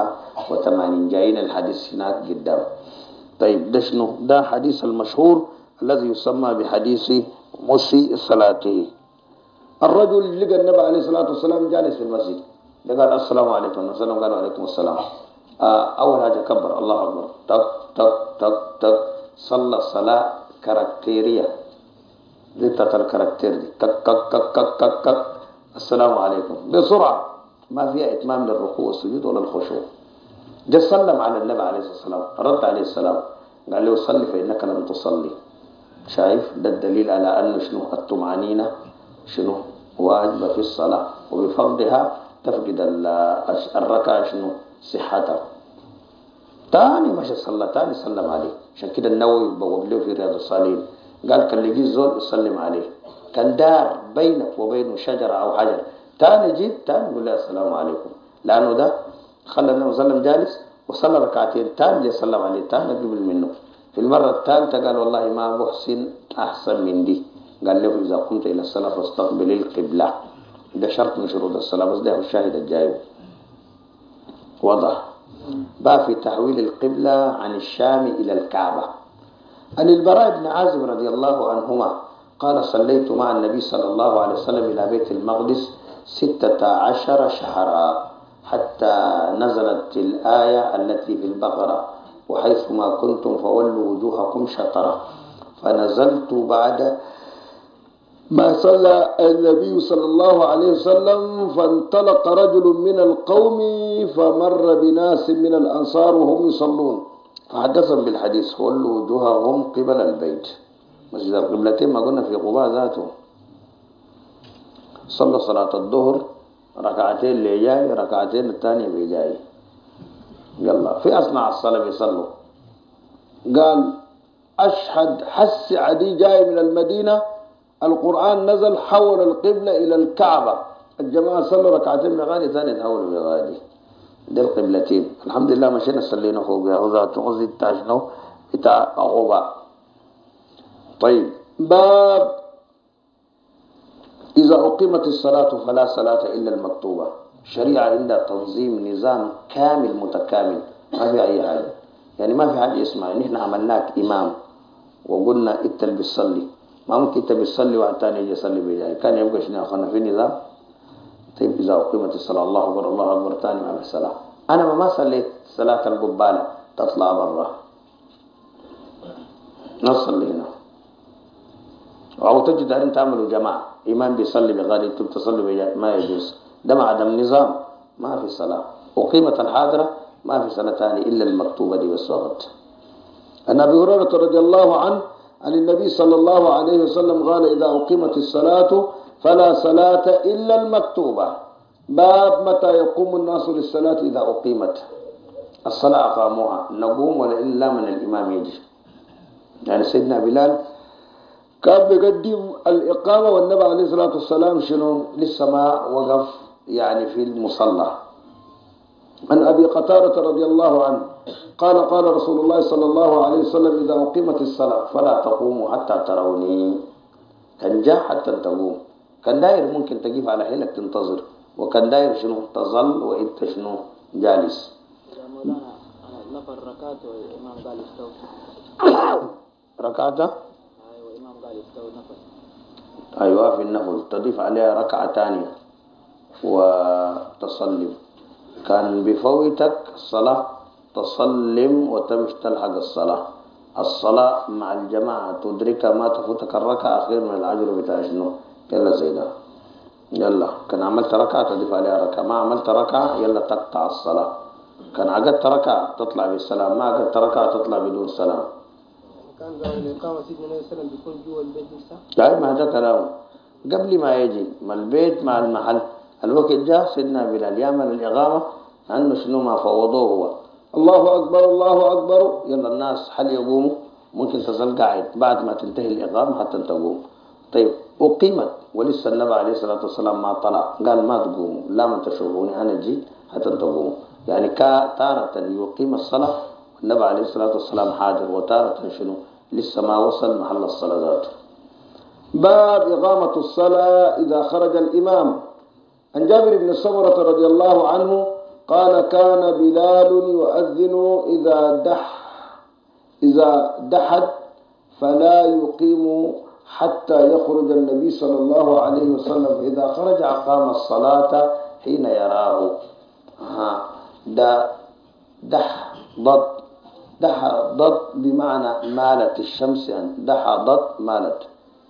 287 جايين الحديث هناك قدام. طيب ده شنو؟ ده حديث المشهور الذي يسمى بحديث مسيء صلاته. الرجل لقى النبي عليه الصلاة والسلام جالس في المسجد، قال السلام عليكم، السلام قال عليكم السلام. أول حاجة كبر الله أكبر، تك تك تك تك، صلى صلاة كاركتيرية ذات الكاركتير دي، كك كك كك كك كك كك، السلام عليكم بسرعة، ما فيها إتمام للركوع والسجود ولا الخشوع. جاء سلم على النبي عليه الصلاة والسلام، رد عليه السلام، قال له صلي فإنك لم تصلي. شايف ده الدليل على أن شنو الطمأنينة شنو واجبة في الصلاة، وبفضلها تفقد الركعة شنو صحتها. تاني مشى صلى، تاني سلم عليه. عشان كده النووي بوب له في رياض الصالحين قال كان اللي يجي الزول يسلم عليه، كان دار بينك وبينه شجرة أو حجر، تاني جيت تاني يقول له السلام عليكم، لأنه ده خلى النبي صلى الله عليه وسلم جالس وصلى ركعتين، تاني جاي سلم عليه، تاني قبل منه. في المرة الثالثة قال والله ما بحسن أحسن من دي. قال له إذا قمت إلى الصلاة فاستقبل القبلة، ده شرط من شروط الصلاة، بس ده الشاهد الجاي وضح. بقى في تحويل القبلة عن الشام إلى الكعبة. عن البراء بن عازب رضي الله عنهما قال صليت مع النبي صلى الله عليه وسلم إلى بيت المقدس 16 شهرا حتى نزلت الآية التي في البقرة وحيثما كنتم فولوا وجوهكم شطرة. فنزلت بعد ما صلى النبي صلى الله عليه وسلم، فانطلق رجل من القوم فمر بناس من الأنصار وهم يصلون، فحدثهم بالحديث فولوا وجوههم قبل البيت. مسجد القبلتين ما قلنا في قباء ذاته. صلى صلاة الظهر ركعتين اللي جاي، ركعتين الثانية بيجاي. يلا في أثناء الصلاة بيصلوا، قال أشهد حس عدي جاي من المدينة، القرآن نزل حول القبلة إلى الكعبة، الجماعة صلوا ركعتين بغادي، ثاني تحولوا بغادي. ده القبلتين. الحمد لله مشينا صلينا فوق ذات غزي تاشنو بتاع عقوبة. طيب باب إذا أقيمت الصلاة فلا صلاة إلا المكتوبة. شريعة عندها تنظيم نظام كامل متكامل، ما في أي حاجة. يعني ما في حاجة اسمها نحن عملناك إمام وقلنا أنت اللي بتصلي، ما ممكن أنت بتصلي واحد ثاني يجي يصلي بيجاي، كان يبقى شنو أخذنا في نظام. طيب إذا أقيمت الصلاة الله أكبر الله أكبر ثاني ما في الصلاة. أنا ما صليت صلاة القبالة تطلع برا نصلي هنا، أو تجد أن تعملوا جماعة إمام بيصلي بغادي أنتم تصلوا بيجاي، ما يجوز، ده مع عدم نظام ما في صلاة. أقيمت الحاضرة ما في صلاة ثانية إلا المكتوبة دي بس وقت. عن أبي هريرة رضي الله عنه عن النبي صلى الله عليه وسلم قال إذا أقيمت الصلاة فلا صلاة إلا المكتوبة. باب متى يقوم الناس للصلاة إذا أقيمت الصلاة أقاموها، نقوم ولا إلا من الإمام يجي. يعني سيدنا بلال كان بيقدم الإقامة والنبي عليه الصلاة والسلام شنو لسه ما وقف يعني في المصلى. عن أبي قتادة رضي الله عنه قال قال رسول الله صلى الله عليه وسلم إذا أقيمت الصلاة فلا تقوموا حتى تروني. كان جاء حتى تقوم، كان داير ممكن تقف على حيلك تنتظر، وكان داير شنو تظل وإنت شنو جالس. يا مولانا نفر ركعت والإمام قال استوى. ركعته أيوة الإمام قال استوى نفر. أيوة في النفل تضيف عليها ركعة ثانية وتصلي. كان بفوتك الصلاة تصلم وتمشي تلحق الصلاة. الصلاة مع الجماعة تدرك ما تفوتك الركعة أخير من الأجر بتاع شنو. يلا زي ده، يلا كان عملت ركعة تضيف عليها ركعة، ما عملت ركعة يلا تقطع الصلاة. كان عقدت ركعة تطلع بالسلام، ما عقدت ركعة تطلع بدون سلام. كان زمان الإقامة سيدنا النبي صلى الله عليه وسلم بيكون جوا البيت لسه. لا ما هذا كلام قبل ما يجي ما البيت مع المحل. الوقت جاء سيدنا بلال يعمل الإقامة عنه شنو ما فوضوه هو، الله أكبر الله أكبر، يلا الناس حل يقوموا، ممكن تظل قاعد بعد ما تنتهي الإقامة حتى تقوم. طيب أقيمت ولسه النبي عليه الصلاة والسلام ما طلع، قال ما تقوموا لا من تشوفوني أنا جيت حتى تقوموا. يعني تارة يقيم الصلاة والنبي عليه الصلاة والسلام حاضر، وتارة شنو لسه ما وصل محل الصلاة ذاته. باب إقامة الصلاة إذا خرج الإمام. عن جابر بن سمرة رضي الله عنه قال كان بلال يؤذن إذا دحد فلا يقيم حتى يخرج النبي صلى الله عليه وسلم. إذا خرج أقام الصلاة حين يراه. دح ضد ضد بمعنى مالت الشمس، يعني ضد مالت.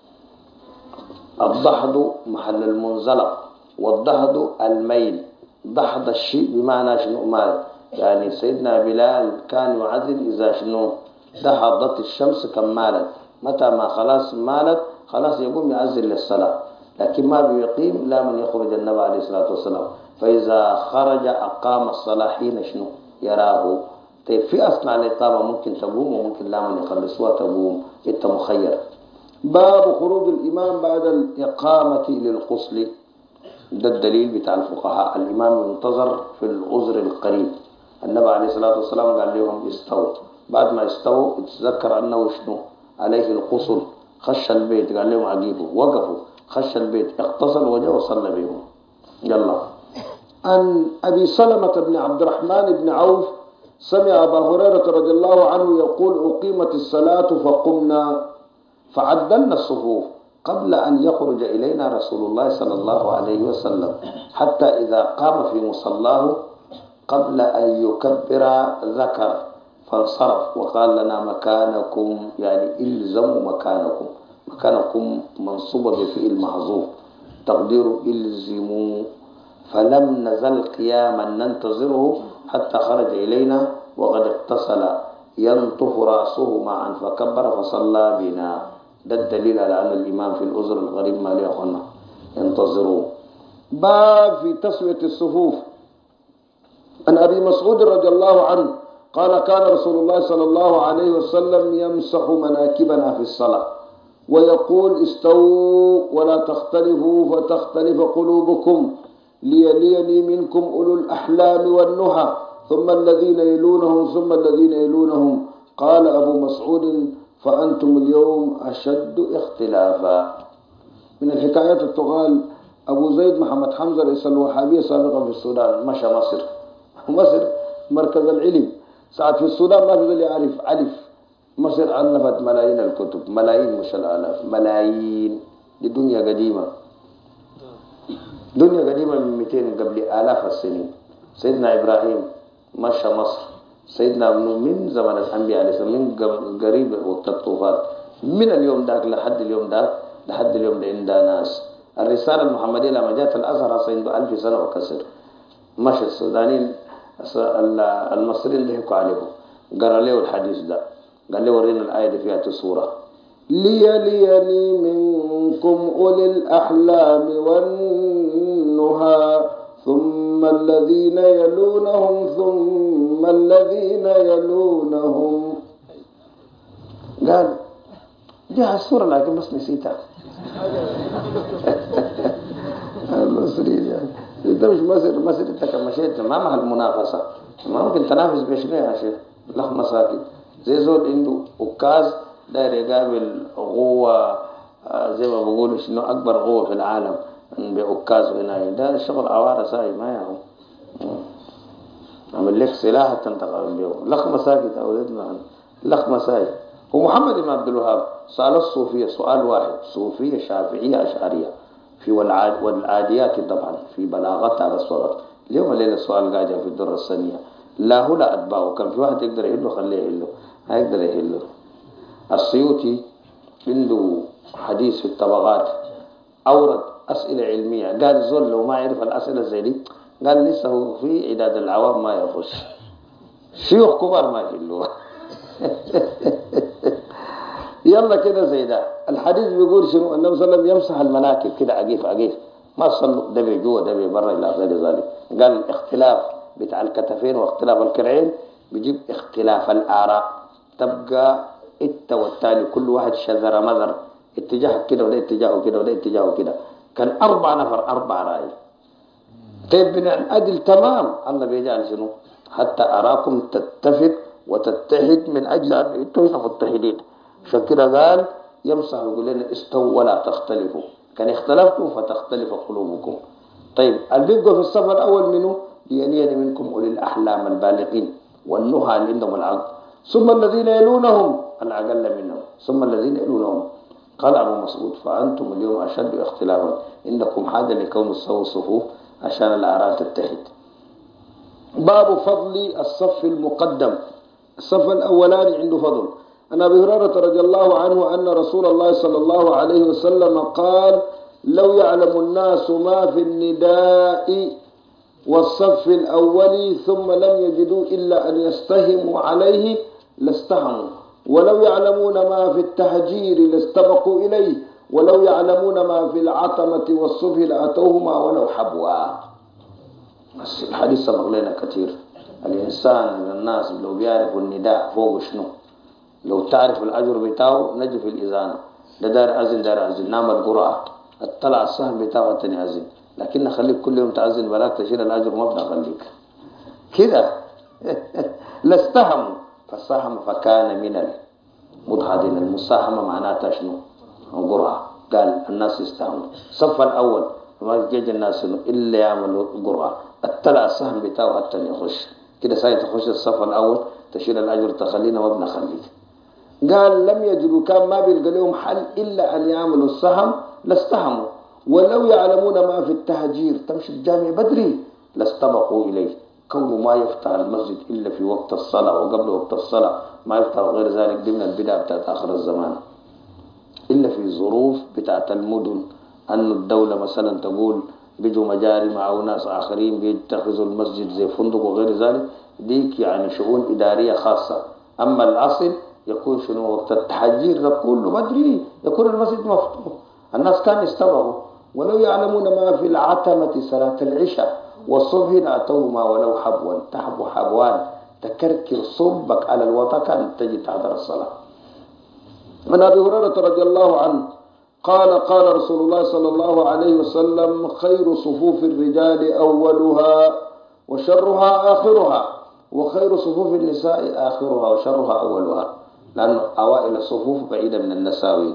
الضحض محل المنزلق، والضحض الميل. ضحض الشيء بمعنى شنو؟ مال. يعني سيدنا بلال كان يعذن إذا شنو دحضت الشمس كم مالت، متى ما خلاص مالت خلاص يقوم يعذن للصلاة، لكن ما بيقيم لا من يخرج النبي عليه الصلاة والسلام. فإذا خرج أقام الصلاة حين شنو يراه. طيب في أثناء الإقامة ممكن تقوم وممكن لا من يخلصوها تقوم، أنت مخير. باب خروج الإمام بعد الإقامة للغسل. ده الدليل بتاع الفقهاء. الإمام ينتظر في العذر القريب. النبي عليه الصلاة والسلام قال لهم استووا، بعد ما استووا تذكر أنه شنو عليه الغسل، خش البيت قال لهم عجيبوا، وقفوا خش البيت اغتسل وجاء وصلى بهم. يلا. عن أبي سلمة بن عبد الرحمن بن عوف سمع أبا هريرة رضي الله عنه يقول أقيمت الصلاة فقمنا فعدلنا الصفوف قبل أن يخرج إلينا رسول الله صلى الله عليه وسلم، حتى إذا قام في مصلاه قبل أن يكبر ذكر فانصرف وقال لنا مكانكم، يعني إلزموا مكانكم. مكانكم منصوبة بفعل محذوف تقدير إلزموا. فلم نزل قياما ننتظره حتى خرج إلينا وقد اغتسل ينطف رأسه معا فكبر فصلى بنا. ده الدليل على أن الإمام في الأذر الغريب ما ليه أخوانا ينتظروه. باب في تسوية الصفوف. عن أبي مسعود رضي الله عنه قال كان رسول الله صلى الله عليه وسلم يمسح مناكبنا في الصلاة ويقول استووا ولا تختلفوا فتختلف قلوبكم ليليني منكم أولو الأحلام والنهى ثم الذين يلونهم ثم الذين يلونهم. قال أبو مسعود فأنتم اليوم أشد اختلافا. من الحكايات التقال أبو زيد محمد حمزة رئيس الوهابية سابقا في السودان مشى مصر. مصر مركز العلم. ساعة في السودان ما في اللي يعرف ألف. مصر ألفت ملايين الكتب، ملايين مش الآلاف، ملايين. دي دنيا قديمة، دنيا قديمة من 200 قبل آلاف السنين. سيدنا إبراهيم مشى مصر، سيدنا ابن من زمن الأنبياء عليه السلام، من قريب وقت الطوفان. من اليوم ذاك لحد اليوم ذاك لحد اليوم ده عند ناس. الرسالة المحمدية لما جاءت الأزهر عنده 1000 سنة وكسر. مشى السودانيين المصريين ضحكوا عليه، قرأ له الحديث ده، قال له ورينا الآية دي فيها سورة ليليني منكم أولي الأحلام والنهى ثم الذين يلونهم ثم الذين يلونهم. قال دي السورة لكن بس نسيتها. المصريين يعني انت مش مصر انت كمشيت ما محل منافسة، ما ممكن تنافس بشنو يا شيخ؟ لخ مساكن زي زول عنده أكاز داير يقابل قوة زي ما بقولوا شنو أكبر قوة في العالم بأكاز هنا، ده شغل عوارة ساي ما يهو. عمل لك سلاح تنتقل بيه لخ مساكن أولادنا لخ مساي. ومحمد بن عبد الوهاب سأل الصوفية سؤال واحد، صوفية شافعية أشعرية في والعاديات طبعا في بلاغتها بس وقت. اليوم الليلة السؤال قاعد في الدرة الثانية لا هو لا أتباعه. كان في واحد يقدر يهله خليه يهله، ما يقدر يهله. السيوطي عنده حديث في الطبقات أورد أسئلة علمية، قال زول لو ما يعرف الأسئلة زي دي قال لسه هو في عداد العوام ما يخش، شيوخ كبار ما يهلوه. يلا كده زي ده. الحديث بيقول شنو؟ النبي صلى الله عليه وسلم يمسح المناكب كده عقيف عقيف، ما صلوا ده بجوه ده ببره الى غير ذلك. قال الاختلاف بتاع الكتفين واختلاف الكرعين بيجيب اختلاف الآراء، تبقى انت والتالي كل واحد شذر مذر، اتجاه كده وده اتجاهه كده وده اتجاهه كده. كان 4 نفر 4 رأي. طيب بنعدل تمام، الله بيجعل شنو؟ حتى أراكم تتفق وتتحد من أجل أن انتوا هنا متحدين. عشان كده قال يمسح يقول لنا استووا ولا تختلفوا، كان اختلفتوا فتختلف قلوبكم. طيب اللي بيبقى في الصف الأول منه ليلين منكم أولي الأحلام البالغين والنهى اللي عندهم العقل، ثم الذين يلونهم الأقل منهم ثم الذين يلونهم. قال أبو مسعود فأنتم اليوم أشد اختلافا، عندكم حاجة لكون تسووا الصفوف عشان الأعراض تتحد. باب فضل الصف المقدم. الصف الأولاني عنده فضل. عن أبي هريرة رضي الله عنه أن رسول الله صلى الله عليه وسلم قال لو يعلم الناس ما في النداء والصف الأول ثم لم يجدوا إلا أن يستهموا عليه لاستهموا، ولو يعلمون ما في التهجير لاستبقوا إليه، ولو يعلمون ما في العتمة والصبح لأتوهما ولو حبوا. الحديث سبق لنا كثير. الإنسان من الناس لو بيعرف النداء فوق شنو، لو تعرف الأجر بتاعه نجي في الإذانة، ده دار أذن دار أذن، نعمل قراءة، اطلع السهم بتاعه التاني أذن، لكن نخليك كل يوم تعزن بلاك تشيل الأجر ما بنخليك كده. لاستهموا، فالسهم فكان من المضحدين. المساهمة معناتها شنو؟ قرعة. قال الناس يستهموا. الصف الأول ما يجي الناس إلا يعملوا قرعة، اطلع السهم بتاعه التاني يخش كده، ساي تخش الصف الأول تشيل الأجر تخلينا ما بنخليك. قال لم يجدوا، كان ما بيلقى لهم حل إلا أن يعملوا السهم لاستهموا، ولو يعلمون ما في التهجير، تمشي الجامع بدري، لاستبقوا إليه. كونه ما يفتح المسجد إلا في وقت الصلاة وقبل وقت الصلاة، ما يفتح غير ذلك ضمن البدع بتاعت آخر الزمان، إلا في ظروف بتاعت المدن، أن الدولة مثلا تقول بيجوا مجاري مع ناس آخرين بيتخذوا المسجد زي فندق وغير ذلك، ديك يعني شؤون إدارية خاصة. أما الأصل يكون شنو؟ وقت التحجير ده كله بدري يكون المسجد مفتوح، الناس كانوا يستبقوا. ولو يعلمون ما في العتمة صلاة العشاء والصبح لأتوهما ولو حبوا. تحبوا حبوان تكركر صبك على الوطا كان تجي تحضر الصلاة. من أبي هريرة رضي الله عنه قال قال رسول الله صلى الله عليه وسلم خير صفوف الرجال أولها وشرها آخرها، وخير صفوف النساء آخرها وشرها أولها، لأن أوائل الصفوف بعيدة من النساوين،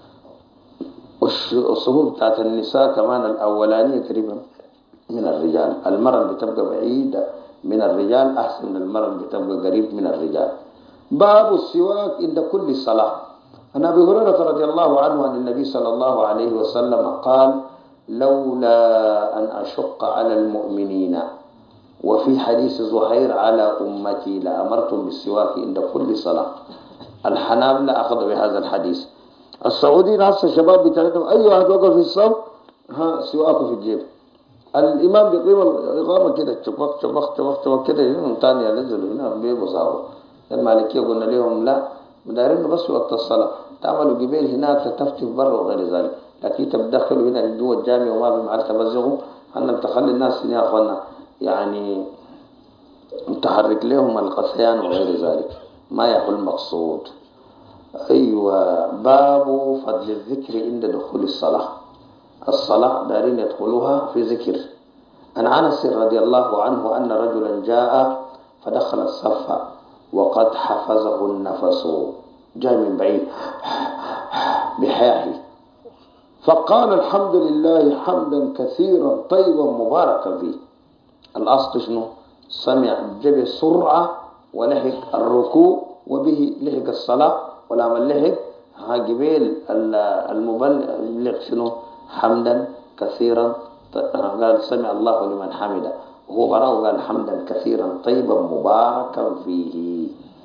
والصفوف بتاعت النساء كمان الأولانية قريبة من الرجال. المرأة اللي بتبقى بعيدة من الرجال أحسن من المرأة اللي بتبقى قريب من الرجال. باب السواك عند كل صلاة. عن أبي هريرة رضي الله عنه أن النبي صلى الله عليه وسلم قال لولا أن أشق على المؤمنين، وفي حديث زهير على أمتي لأمرتم بالسواك عند كل صلاة. الحنابلة أخذوا بهذا الحديث. السعوديين هسه الشباب بتاعتهم أي واحد وقف في الصف سواكه في الجيب. الإمام بيقيم الإقامة كده تشبخ تشبخ تشبخ تشبخ كده، يوم تاني ينزلوا هنا بيبصاروا. المالكية قلنا لهم لا، مدارين بس وقت الصلاة، تعملوا قبيل هناك تفتف برا وغير ذلك، لكن تدخلوا هنا جوا الجامع وما بمعنى تبزغوا، أن تخلي الناس هنا يا أخوانا يعني متحرك لهم القثيان وغير ذلك، ما يحل المقصود. أيوة. باب فضل الذكر عند دخول الصلاة. الصلاة دارين يدخلوها في ذكر. عن أنس رضي الله عنه أن رجلا جاء فدخل الصف وقد حفظه النفس، جاء من بعيد بحياه، فقال الحمد لله حمدا كثيرا طيبا مباركا فيه. الأصل شنو؟ سمع جب سرعة ولحق الركوع وبه لحق الصلاة، ولما لحق قبيل المبلغ شنو؟ حمدا كثيرا. قال سمع الله لمن حمده، وهو براه قال حمدا كثيرا طيبا مباركا فيه.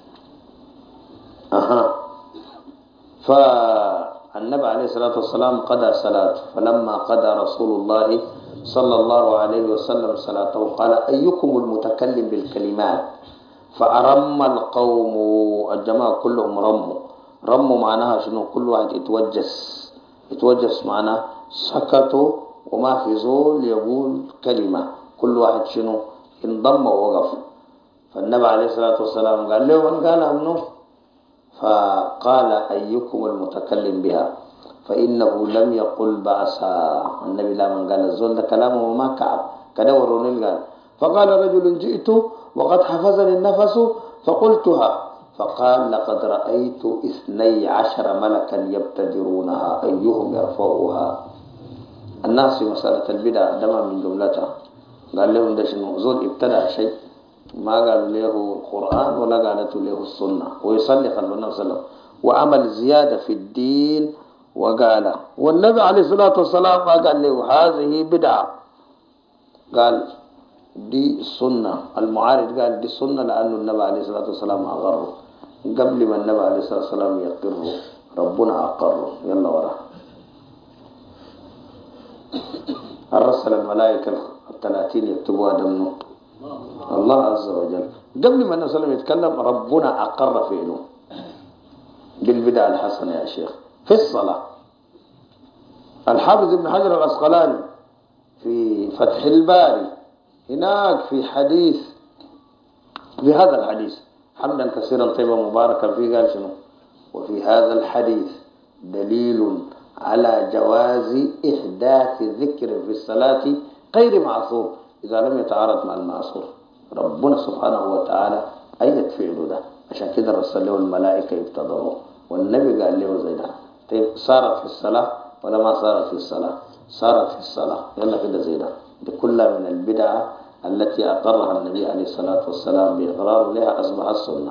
فالنبي عليه الصلاة والسلام قضى صلاته، فلما قضى رسول الله صلى الله عليه وسلم صلاته قال أيكم المتكلم بالكلمات؟ فأرم القوم، الجماعة كلهم رموا معناها شنو؟ كل واحد يتوجس معناه سكتوا وما في زول يقول كلمة، كل واحد شنو؟ انضم ووقف. فالنبي عليه الصلاة والسلام قال له من قال منه؟ فقال أيكم المتكلم بها فإنه لم يقل بأسا. النبي لا من قال الزول ده كلامه وما كعب كده وروني قال. فقال رجل جئت وقد حفظني النفس فقلتها، فقال لقد رأيت 12 ملكا يبتدرونها أيهم يرفعها. الناس في مسألة البدع دم من جملتها. قال لهم ده شنو؟ زول ابتدع شيء ما قال له القرآن ولا قالت له السنة، ويصلي قال النبي صلى الله عليه وسلم وعمل زيادة في الدين وقال. والنبي عليه الصلاة والسلام ما قال له هذه بدعة، قال دي السنة. المعارض قال دي السنة لأنه النبي عليه الصلاة والسلام أقره قبل ما النبي عليه الصلاة والسلام يقره، ربنا أقره. يلا وراه. أرسل الملائكة 30 يكتبوها دمه الله عز وجل. قبل ما النبي صلى الله عليه وسلم يتكلم ربنا أقر فعله بالبدع الحسنة يا شيخ في الصلاة. الحافظ ابن حجر العسقلاني في فتح الباري هناك في حديث، في هذا الحديث حمدا كثيرا طيبا مباركا فيه، قال شنو؟ وفي هذا الحديث دليل على جواز إحداث ذكر في الصلاة غير معصور إذا لم يتعارض مع المعصور. ربنا سبحانه وتعالى أيد فعله ده، عشان كده رسل له الملائكة يبتدروا، والنبي قال له زي ده. طيب صارت في الصلاة ولا ما صارت في الصلاة؟ صارت في الصلاة. يلا كده زي ده. دي كلها من البدعة التي أقرها النبي عليه الصلاة والسلام بإقرار لها، أصبحت السنة.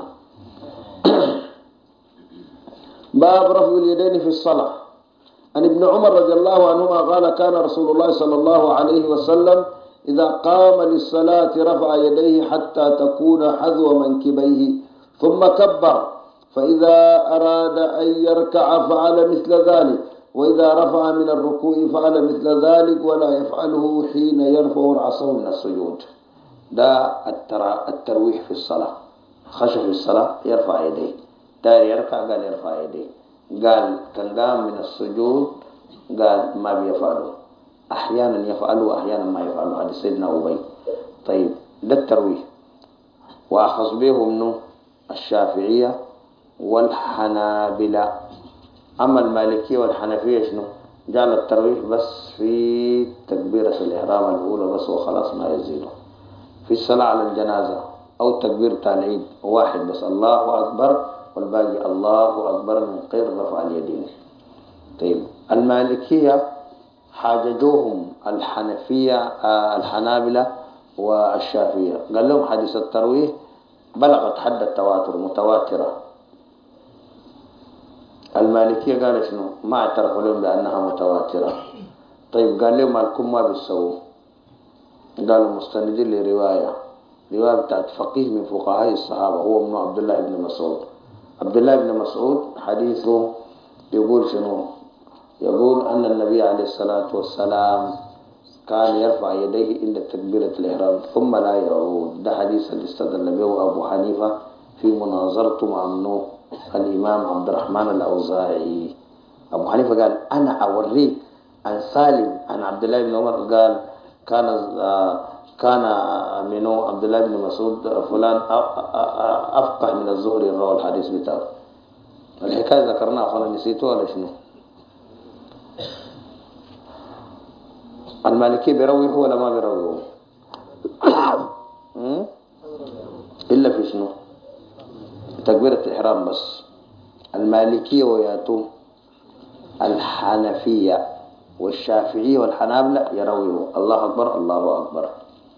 باب رفع اليدين في الصلاة. عن ابن عمر رضي الله عنهما قال كان رسول الله صلى الله عليه وسلم إذا قام للصلاة رفع يديه حتى تكون حذو منكبيه ثم كبر، فإذا أراد أن يركع فعل مثل ذلك، وإذا رفع من الركوع فعل مثل ذلك، ولا يفعله حين يرفع رأسه من السجود. ده الترويح في الصلاة. خشى في الصلاة يرفع يديه، دار يركع قال يرفع يديه، قال كان قام من السجود قال ما بيفعله، أحيانا يفعله وأحيانا ما يفعله. هذا سيدنا أبي. طيب ده الترويح. وأخذ به منه الشافعية والحنابلة. أما المالكية والحنفية شنو؟ جعل الترويح بس في تكبيرة الإحرام الأولى بس وخلاص، ما يزيده. في الصلاة على الجنازة أو تكبيرة العيد واحد بس، الله أكبر، والباقي الله أكبر من غير رفع اليدين. طيب المالكية حاججوهم الحنفية الحنابلة والشافعية، قال لهم حديث الترويح بلغت حد التواتر متواترة. المالكية قال شنو؟ ما اعترفوا لهم بأنها متواترة. طيب قال لهم مالكم ما بيسووا؟ قالوا مستندين لرواية بتاعت فقيه من فقهاء الصحابة هو ابن عبد الله بن مسعود. عبد الله بن مسعود حديثه يقول شنو؟ يقول أن النبي عليه الصلاة والسلام كان يرفع يديه عند تكبيرة الإحرام ثم لا يعود. ده حديث اللي استدل به أبو حنيفة في مناظرته مع الإمام عبد الرحمن الأوزاعي. أبو حنيفة قال أنا أوريك عن سالم عن عبد الله بن عمر قال كان منه عبد الله بن مسعود فلان أفقه من الزهري روى الحديث بتاعه. الحكاية ذكرناها أخوانا، نسيتوها ولا شنو؟ المالكي بيروحوا ولا ما بيروحوا؟ إلا في شنو؟ تكبيرة الإحرام بس. المالكية وياتوا الحنفية والشافعية والحنابلة يروحوا الله أكبر الله أكبر.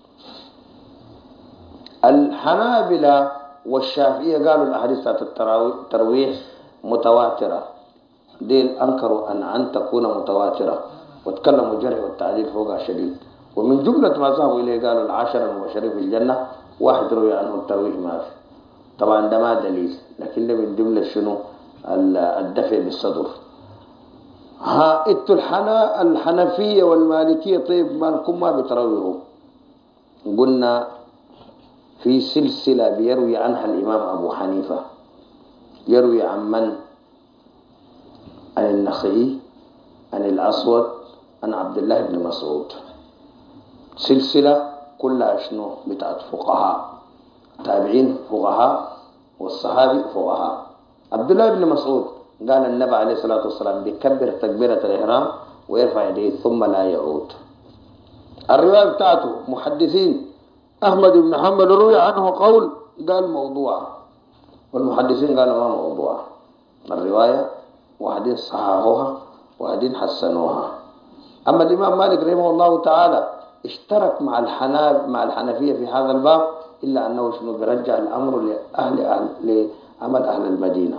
الحنابلة والشافعية قالوا الأحاديث بتاعت الترويح متواترة، ديل أنكروا أن تكون متواترة وتكلموا جرح والتعديل فوقها شديد. ومن جملة ما ذهبوا إليه قالوا العشرة المبشرين في الجنة واحد روي عنه الترويح ما في. طبعا ده ما دليل، لكن ده من جملة شنو؟ الدفع بالصدر. ها انتوا الحنفية والمالكية طيب مالكم ما بترويهم؟ قلنا في سلسلة بيروي عنها الإمام أبو حنيفة، يروي عن من؟ عن النخعي عن الأسود عن عبد الله بن مسعود. سلسلة كلها شنو؟ بتاعت فقهاء، تابعين فقهاء والصحابي فقهاء. عبد الله بن مسعود قال النبي عليه الصلاة والسلام بيكبر تكبيرة الإحرام ويرفع يديه ثم لا يعود. الرواية بتاعته محدثين أحمد بن حنبل روي عنه قول قال موضوع، والمحدثين قالوا ما موضوع. الرواية واحدين صححوها واحدين حسنوها. أما الإمام مالك رحمه الله تعالى اشترك مع الحنفية في هذا الباب، إلا أنه شنو؟ بيرجع الأمر لعمل أهل المدينة.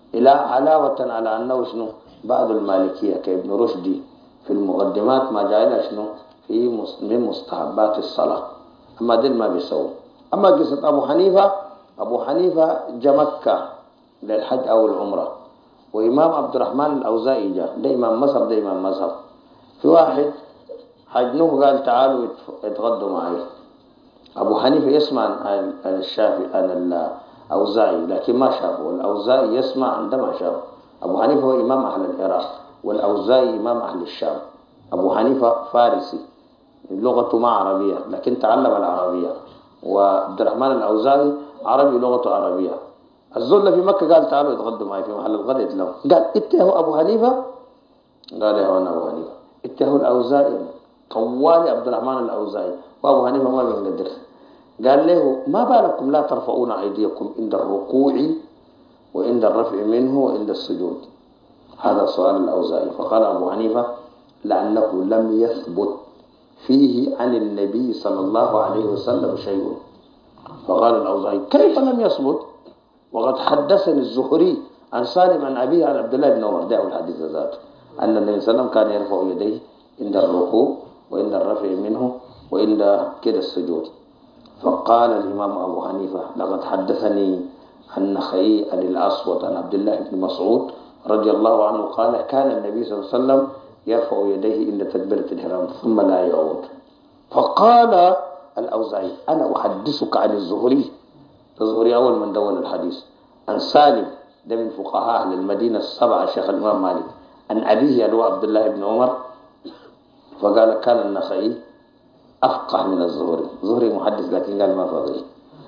إلى علاوة على أنه شنو بعض المالكية كابن رشدي في المقدمات ما جعلها شنو في من مستحبات الصلاة. أما دين ما بيسوي. أما قصة أبو حنيفة جا مكة للحج أو العمرة، وإمام عبد الرحمن الأوزاعي جا، ده إمام مذهب. في واحد حجنوه قال تعالوا اتغدوا معي. أبو حنيفة يسمع عن الشافعي عن الأوزاعي لكن ما شافه، والأوزاعي يسمع عندما شافه. أبو حنيفة هو إمام أهل العراق، والأوزاعي إمام أهل الشام. أبو حنيفة فارسي لغته ما عربية لكن تعلم العربية، وعبد الرحمن الأوزاعي عربي لغته عربية. الزول في مكة قال تعالوا اتغدوا معي في محل الغد له، قال انت هو أبو حنيفة؟ قال يا أنا أبو حنيفة. انت هو الأوزاعي؟ طوالي عبد الرحمن الأوزاعي، وأبو حنيفة ما بيقدر. قال له ما بالكم لا ترفعون أيديكم عند الركوع وعند الرفع منه وعند السجود؟ هذا سؤال الأوزاعي. فقال أبو حنيفة لأنه لم يثبت فيه عن النبي صلى الله عليه وسلم شيء. فقال الأوزاعي كيف لم يثبت وقد حدثني الزهري عن سالم عن أبيه عن عبد الله بن عمر، دعوا الحديث ذاته، أن النبي صلى الله عليه وسلم كان يرفع يديه عند الركوع وعند الرفع منه وعند كده السجود. فقال الإمام أبو حنيفة لقد حدثني النخعي عن الأسود عن عبد الله بن مسعود رضي الله عنه قال كان النبي صلى الله عليه وسلم يرفع يديه عند تكبيرة الإحرام ثم لا يعود. فقال الأوزاعي أنا أحدثك عن الزهري أول من دون الحديث، عن سالم ده من فقهاء أهل المدينة السبعة شيخ الإمام مالك، عن أبيه اللي هو عبد الله بن عمر. فقال كان النخعي أفقه من الزهري محدث لكن قال ما فضي.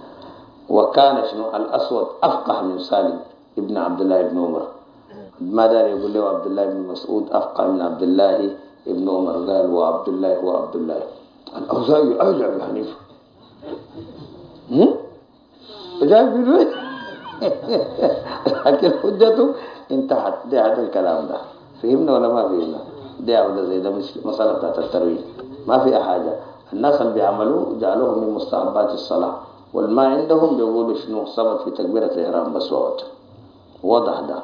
وكان شنو الأسود أفقه من سالم ابن عبد الله بن عمر. ما دار يقول له عبد الله بن مسعود أفقه من عبد الله بن عمر، قال وعبد الله هو عبد الله. الأوزاعي أولى أبي حنيفة جاي في البيت لكن حجته انتهت. ده هذا الكلام ده فهمنا ولا ما فهمنا؟ ده ولا زي ده مسألة بتاعت الترويج ما فيها حاجة. الناس اللي بيعملوه جعلوه من مستحبات الصلاة، والما عندهم بيقولوا شنو ثبت في تكبيرة الإحرام بس وقت واضح ده.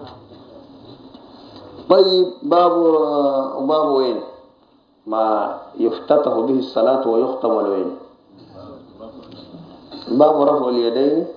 طيب باب وين ما يفتتح به الصلاة ويختم وين؟ باب رفع اليدين،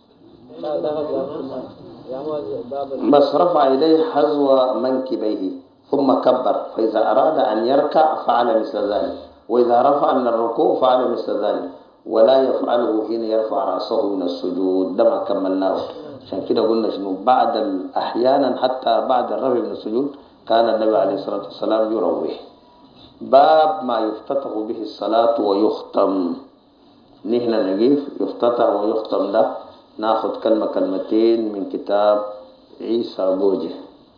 بس رفع يديه حذو منكبيه ثم كبر، فإذا أراد أن يركع فعل مثل ذلك، وإذا رفع من الركوع فعل مثل ذلك، ولا يفعله حين يرفع رأسه من السجود. ده ما كملناه. عشان كده قلنا شنو بعد أحيانا حتى بعد الرفع من السجود كان النبي عليه الصلاة والسلام يروح. باب ما يفتتح به الصلاة ويختم. نحن نقيف يفتتح ويختم ده ناخذ كلمتين من كتاب عيسى بوجه.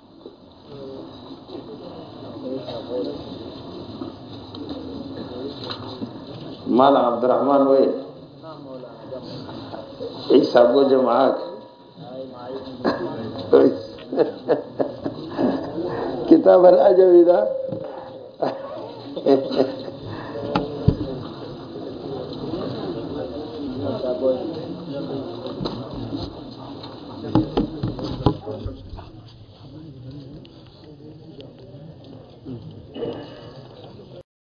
مال عبد الرحمن وين؟ عيسى بوجه معاك؟ كتاب الأجوي ده